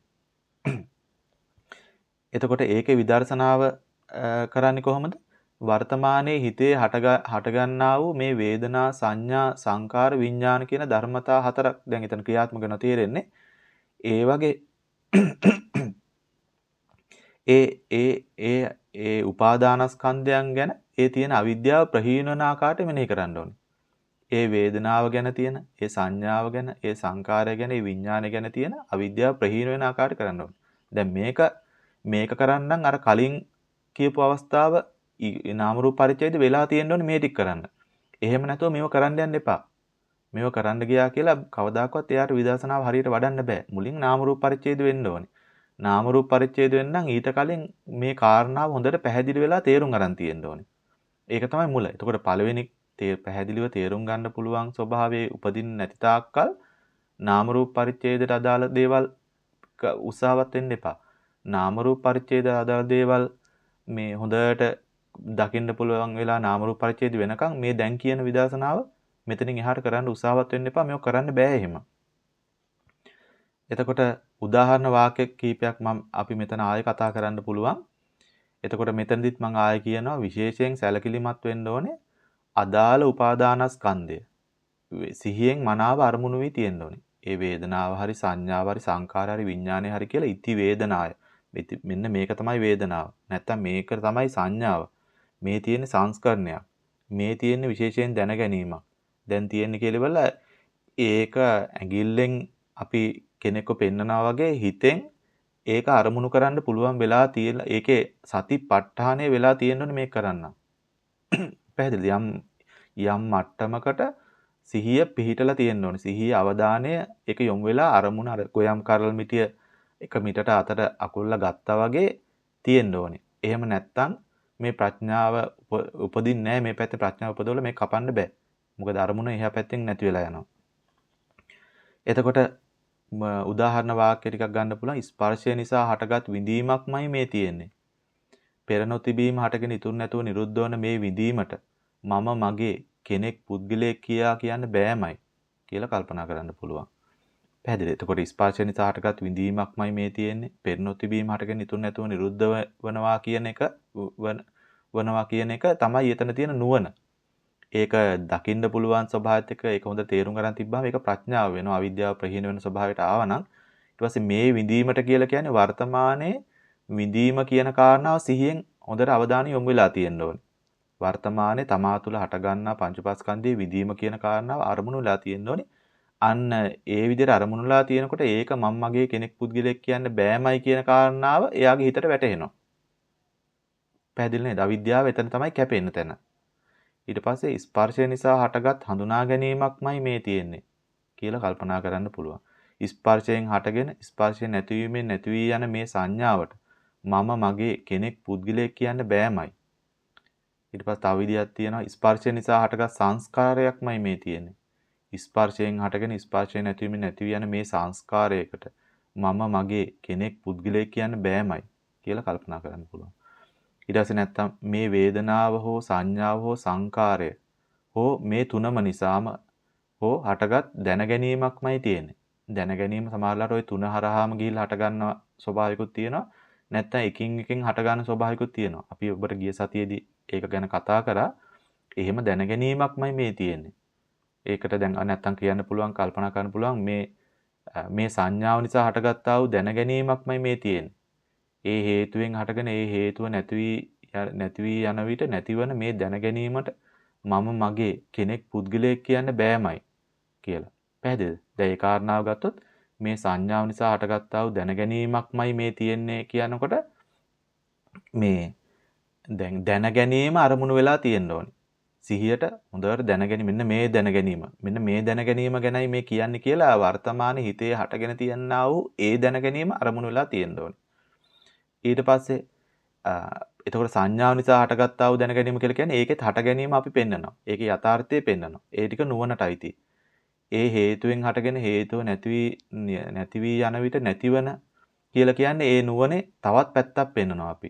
එතකොට ඒකේ විදර්ශනාව කරන්නේ කොහොමද? වර්තමානයේ හිතේ හටගන්නා වූ මේ වේදනා සංඥා සංකාර විඥාන කියන ධර්මතා හතරක් දැන් එතන ක්‍රියාත්මක වෙනවා තේරෙන්නේ. ඒ වගේ ඒ ඒ ඒ ඒ උපාදානස්කන්ධයන් ගැන ඒ තියෙන අවිද්‍යාව ප්‍රහීන වන ආකාරයට මෙනෙහි කරන්න ඕනේ. ඒ වේදනාව ගැන තියෙන, ඒ සංඥාව ගැන, ඒ සංකාරය ගැන, ඒ විඥානය ගැන තියෙන අවිද්‍යාව ප්‍රහීන වෙන ආකාරයට කරන්න ඕනේ. දැන් මේක මේක කරන්නම් අර කලින් කියපු අවස්ථාව නාම රූප පරිච්ඡේද වෙලා තියෙන්න ඕනේ මේ ටික කරන්න. එහෙම නැතුව මේව කරන්න යන්න එපා. මේව කරන්න ගියා කියලා කවදාකවත් එයාට විදර්ශනාව හරියට වඩන්න බෑ. මුලින් නාම රූප පරිච්ඡේද වෙන්න ඕනේ. නාම රූප පරිච්ඡේද වෙන්නම් ඊට කලින් මේ කාරණාව හොඳට පැහැදිලි වෙලා තේරුම් ගන්න තියෙන්න ඕනේ. ඒක තමයි මුල. එතකොට පළවෙනි තේ පැහැදිලිව තේරුම් ගන්න පුළුවන් ස්වභාවයේ උපදින්න නැති තාක්කල් නාම රූප පරිච්ඡේදයට අදාළ දේවල් උත්සාහවත් වෙන්න එපා. නාම රූප පරිච්ඡේදයට අදාළ දේවල් මේ හොඳට දකින්න පුළුවන් වෙලා නාම රූප පරිච්ඡේද වෙනකන් මේ දැන් කියන විදර්ශනාව මෙතනින් එහාට කරන්න උත්සාහවත් වෙන්න එපා. මේක කරන්න බෑ එහෙම. එතකොට උදාහරණ වාක්‍ය කීපයක් මම අපි මෙතන ආයෙ කතා කරන්න පුළුවන්. එතකොට මෙතනදිත් මම ආයෙ කියනවා විශේෂයෙන් සැලකිලිමත් වෙන්න ඕනේ අදාළ උපාදානස්කන්ධය. සිහියෙන් මනාව අරමුණු වී තියෙන්න ඕනේ. ඒ වේදනාව හරි සංඥාව හරි සංකාර හරි විඥානය හරි කියලා ඉති වේදනාය. මෙන්න මේක තමයි වේදනාව. නැත්තම් මේක තමයි සංඥාව. මේ තියෙන සංස්කරණයක්. මේ තියෙන විශේෂයෙන් දැන ගැනීමක්. දැන් තියෙන්නේ කියලා ඒක ඇඟිල්ලෙන් අපි කෙනෙක්ව පෙන්නනවා වගේ හිතෙන් ඒක අරමුණු කරන්න පුළුවන් වෙලා තියෙලා ඒකේ සතිපට්ඨානය වෙලා තියෙනවනේ මේක කරන්න. පැහැදිලිද? යම් යම් මට්ටමකට සිහිය පිහිටලා තියෙන්න ඕනේ. සිහිය අවධානය ඒක යොමු වෙලා අරමුණ අර ගොයම් කරල් මිටිය එක මිටට අතට අකුල්ලා ගත්තා වගේ තියෙන්න ඕනේ. එහෙම නැත්තම් මේ ප්‍රඥාව උපදින්නේ නැහැ. මේ පැත්තේ ප්‍රඥාව උපදවල මේක කපන්න බෑ. මොකද අරමුණ එහා පැත්තෙන් නැති වෙලා යනවා. එතකොට උදාහරණ වාක්‍ය ටිකක් ගන්න පුළුවන්. ස්පර්ශය නිසා හටගත් විඳීමක්මයි මේ තියෙන්නේ. පෙර නොතිබීම හටගෙන ඉතුරු නැතුව නිරුද්ධ වන මේ විඳීමට මම මගේ කෙනෙක් පුද්ගලයෙක් කියා කියන්න බෑමයි කියලා කල්පනා කරන්න පුළුවන්. පැහැදිලිද? එතකොට ස්පර්ශය නිසා හටගත් විඳීමක්මයි මේ තියෙන්නේ. පෙර නොතිබීම හටගෙන ඉතුරු නැතුව නිරුද්ධ වනවා කියන එක වනවා කියන එක තමයි එතන තියෙන නුවණ. ඒක දකින්න පුළුවන් ස්වභාවයත් එක්ක ඒක හොඳ තේරුම් ගන්න තිබ්බම ඒක ප්‍රඥාව වෙනවා. අවිද්‍යාව ප්‍රහීන වෙන ස්වභාවයට ආවනම් ඊට පස්සේ මේ විඳීමට කියලා කියන්නේ වර්තමානයේ විඳීම කියන කාරණාව සිහියෙන් හොඳට අවධානය යොමු වෙලා තියෙන්න ඕනේ. වර්තමානයේ තමා තුළ හටගන්නා පංචපස්කන්ධයේ විඳීම කියන කාරණාව අරමුණු වෙලා තියෙන්න ඕනේ. අන්න ඒ විදිහට අරමුණු වෙලා තියෙනකොට ඒක මම මගේ කෙනෙක් පුද්ගලෙක් කියන්න බෑමයි කියන කාරණාව එයාගේ හිතට වැටහෙනවා. පැහැදිලි නේද? අවිද්‍යාව එතන තමයි කැපෙන්න තැන. ඊට පස්සේ ස්පර්ශය නිසා හටගත් හඳුනා ගැනීමක්මයි මේ තියෙන්නේ කියලා කල්පනා කරන්න පුළුවන්. ස්පර්ශයෙන් හටගෙන ස්පර්ශය නැතිවීමෙන් නැති වී යන මේ සංඥාවට මම මගේ කෙනෙක් පුද්ගලයෙක් කියන්න බෑමයි. ඊට පස්සේ තව විදියක් තියෙනවා ස්පර්ශය නිසා හටගත් සංස්කාරයක්මයි මේ තියෙන්නේ. ස්පර්ශයෙන් හටගෙන ස්පර්ශය නැතිවීමෙන් නැති වී යන මේ සංස්කාරයකට මම මගේ කෙනෙක් පුද්ගලයෙක් කියන්න බෑමයි කියලා කල්පනා කරන්න පුළුවන්. ඊට පස්සේ නැත්තම් මේ වේදනාව හෝ සංඥාව හෝ සංකාරය හෝ මේ තුනම නිසාම හෝ හටගත් දැන ගැනීමක්මයි තියෙන්නේ. දැන ගැනීම සමහරවිට ওই තුන හරහාම ගිහිල්ලා හට ගන්න ස්වභාවිකුත් තියෙනවා. නැත්තම් එකින් එකෙන් හට ගන්න ස්වභාවිකුත් තියෙනවා. අපි ඔබට ගිය සතියේදී ඒක ගැන කතා කරා. එහෙම දැන ගැනීමක්මයි මේ තියෙන්නේ. ඒකට දැන් නැත්තම් කියන්න පුළුවන් කල්පනා කරන්න පුළුවන් මේ මේ සංඥාව නිසා හටගත්තා වූ දැන ගැනීමක්මයි මේ තියෙන්නේ. ඒ හේතුවෙන් හටගෙන ඒ හේතුව නැති වී නැති වී යන විට නැතිවන මේ දැන ගැනීමට මම මගේ කෙනෙක් පුද්ගලයෙක් කියන්න බෑමයි කියලා. පැහැදිලිද? දැන් ඒ කාරණාව ගත්තොත් මේ සංඥාව නිසා හටගත්තා වූ දැන ගැනීමක්මයි මේ තියෙන්නේ කියනකොට මේ දැන් දැන ගැනීම අරමුණු වෙලා තියෙන්න ඕනේ. සිහියට හොඳට දැන ගැනීම මෙන්න මේ දැන ගැනීම මෙන්න මේ දැන ගැනීම ගැනයි මේ කියන්නේ කියලා වර්තමානයේ හිතේ හටගෙන තියනා වූ ඒ දැන ගැනීම අරමුණු වෙලා තියෙන්න ඕනේ. ඊට පස්සේ එතකොට සංඥාව නිසා හටගත්තා වූ දැන ගැනීම කියලා කියන්නේ ඒකෙත් හට ගැනීම අපි පෙන්නනවා. ඒකේ යථාර්ථය පෙන්නනවා. ඒ ටික නුවණටයි තියෙන්නේ. ඒ හේතුවෙන් හටගෙන හේතුව නැති වී නැති වී යන විට නැතිවන කියලා කියන්නේ ඒ නුවණේ තවත් පැත්තක් පෙන්වනවා අපි.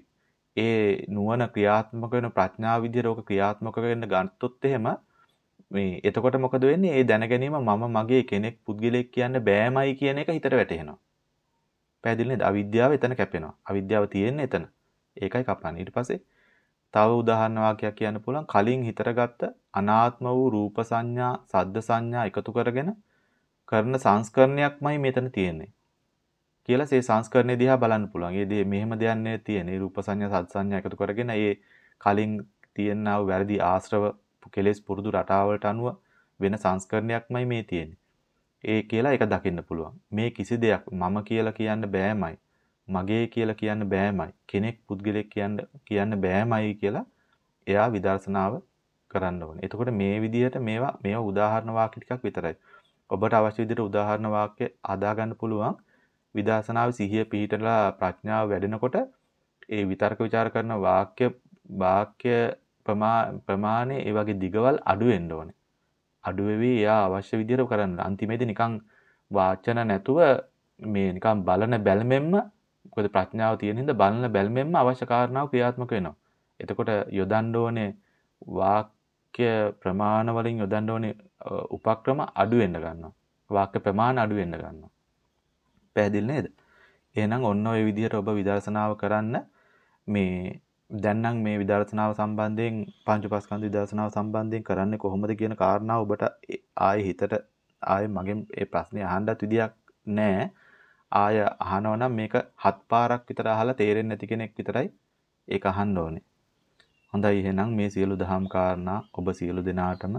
ඒ නුවණ ක්‍රියාත්මක වෙන ප්‍රඥාව විදියට ඕක ක්‍රියාත්මක වෙන්න ගත්තොත් එහෙම මේ එතකොට මොකද වෙන්නේ? ඒ දැන ගැනීම මම මගේ කෙනෙක් පුද්ගලෙක් කියන්න බෑමයි කියන එක හිතට වැටහෙනවා. පැහැදිලි නේද? අවිද්‍යාව එතන කැපෙනවා. අවිද්‍යාව තියෙන්නේ එතන. ඒකයි කපන්නේ. ඊට පස්සේ තව උදාහරණ වාක්‍යයක් කියන්න පුළුවන්. කලින් හිතට ගත්ත අනාත්ම වූ රූප සංඥා, සද්ද සංඥා එකතු කරගෙන කරන සංස්කරණයක්මයි මෙතන තියෙන්නේ. කියලා ඒ සංස්කරණය දිහා බලන්න පුළුවන්. ඒ දේ මෙහෙම දෙයක් නේ තියෙන්නේ. රූප සංඥා, සද්ද සංඥා එකතු කරගෙන ඒ කලින් තියෙනා වූ වැරදි ආශ්‍රව කෙලෙස් පුරුදු රටාවලට අනුව වෙන සංස්කරණයක්මයි මේ තියෙන්නේ. ඒ කියලා ඒක දකින්න පුළුවන්. මේ කිසි දෙයක් මම කියලා කියන්න බෑමයි. මගේ කියලා කියන්න බෑමයි. කෙනෙක් පුද්ගලෙක් කියන්න කියන්න බෑමයි කියලා එයා විදර්ශනාව කරන්න ඕනේ. එතකොට මේ විදිහට මේවා මේවා උදාහරණ වාක්‍ය ටිකක් විතරයි. ඔබට අවශ්‍ය විදිහට උදාහරණ වාක්‍ය හදා ගන්න පුළුවන්. විදර්ශනාවේ සිහිය පිහිටලා ප්‍රඥාව වැඩෙනකොට ඒ විතර්ක ਵਿਚාර කරන වාක්‍ය වාක්‍ය ප්‍රමාණය ඒ වගේ දිගවල් අඩු වෙන්න ඕනේ. අඩු වෙවි එයා අවශ්‍ය විදිහට කරන්න. අන්තිමේදී නිකන් වාචන නැතුව මේ නිකන් බලන බැල්මෙන්ම මොකද ප්‍රඥාව තියෙන හින්දා බලන බැල්මෙන්ම අවශ්‍ය කාරණාව ක්‍රියාත්මක වෙනවා. එතකොට යොදන්න ඕනේ වාක්‍ය ප්‍රමාණ වලින් යොදන්න ඕනේ උපක්‍රම අඩු වෙන්න ගන්නවා. වාක්‍ය ප්‍රමාණ අඩු වෙන්න ගන්නවා. පැහැදිලි නේද? එහෙනම් ඔන්න ඔය විදිහට ඔබ විදර්ශනාව කරන්න මේ දැන් නම් මේ විදර්ශනාව සම්බන්ධයෙන් පංච උපස්කන්ධ විදර්ශනාව සම්බන්ධයෙන් කරන්නේ කොහොමද කියන කාරණාව ඔබට ආයේ හිතට ආයේ මගෙන් ඒ ප්‍රශ්නේ අහන්නත් විදියක් නැහැ. ආය අහනවා නම් මේක හත් පාරක් විතර අහලා තේරෙන්නේ නැති කෙනෙක් විතරයි ඒක අහන්න ඕනේ. හොඳයි එහෙනම් මේ සියලු දහම් කාරණා ඔබ සියලු දෙනාටම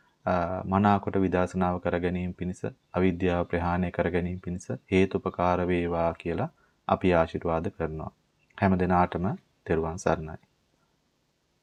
මනාකොට විදර්ශනාව කර ගැනීම පිණිස අවිද්‍යාව ප්‍රහාණය කර ගැනීම පිණිස හේතුපකාර වේවා කියලා අපි ආශිර්වාද කරනවා. හැම දිනාටම තෙරුවන් සරණයි.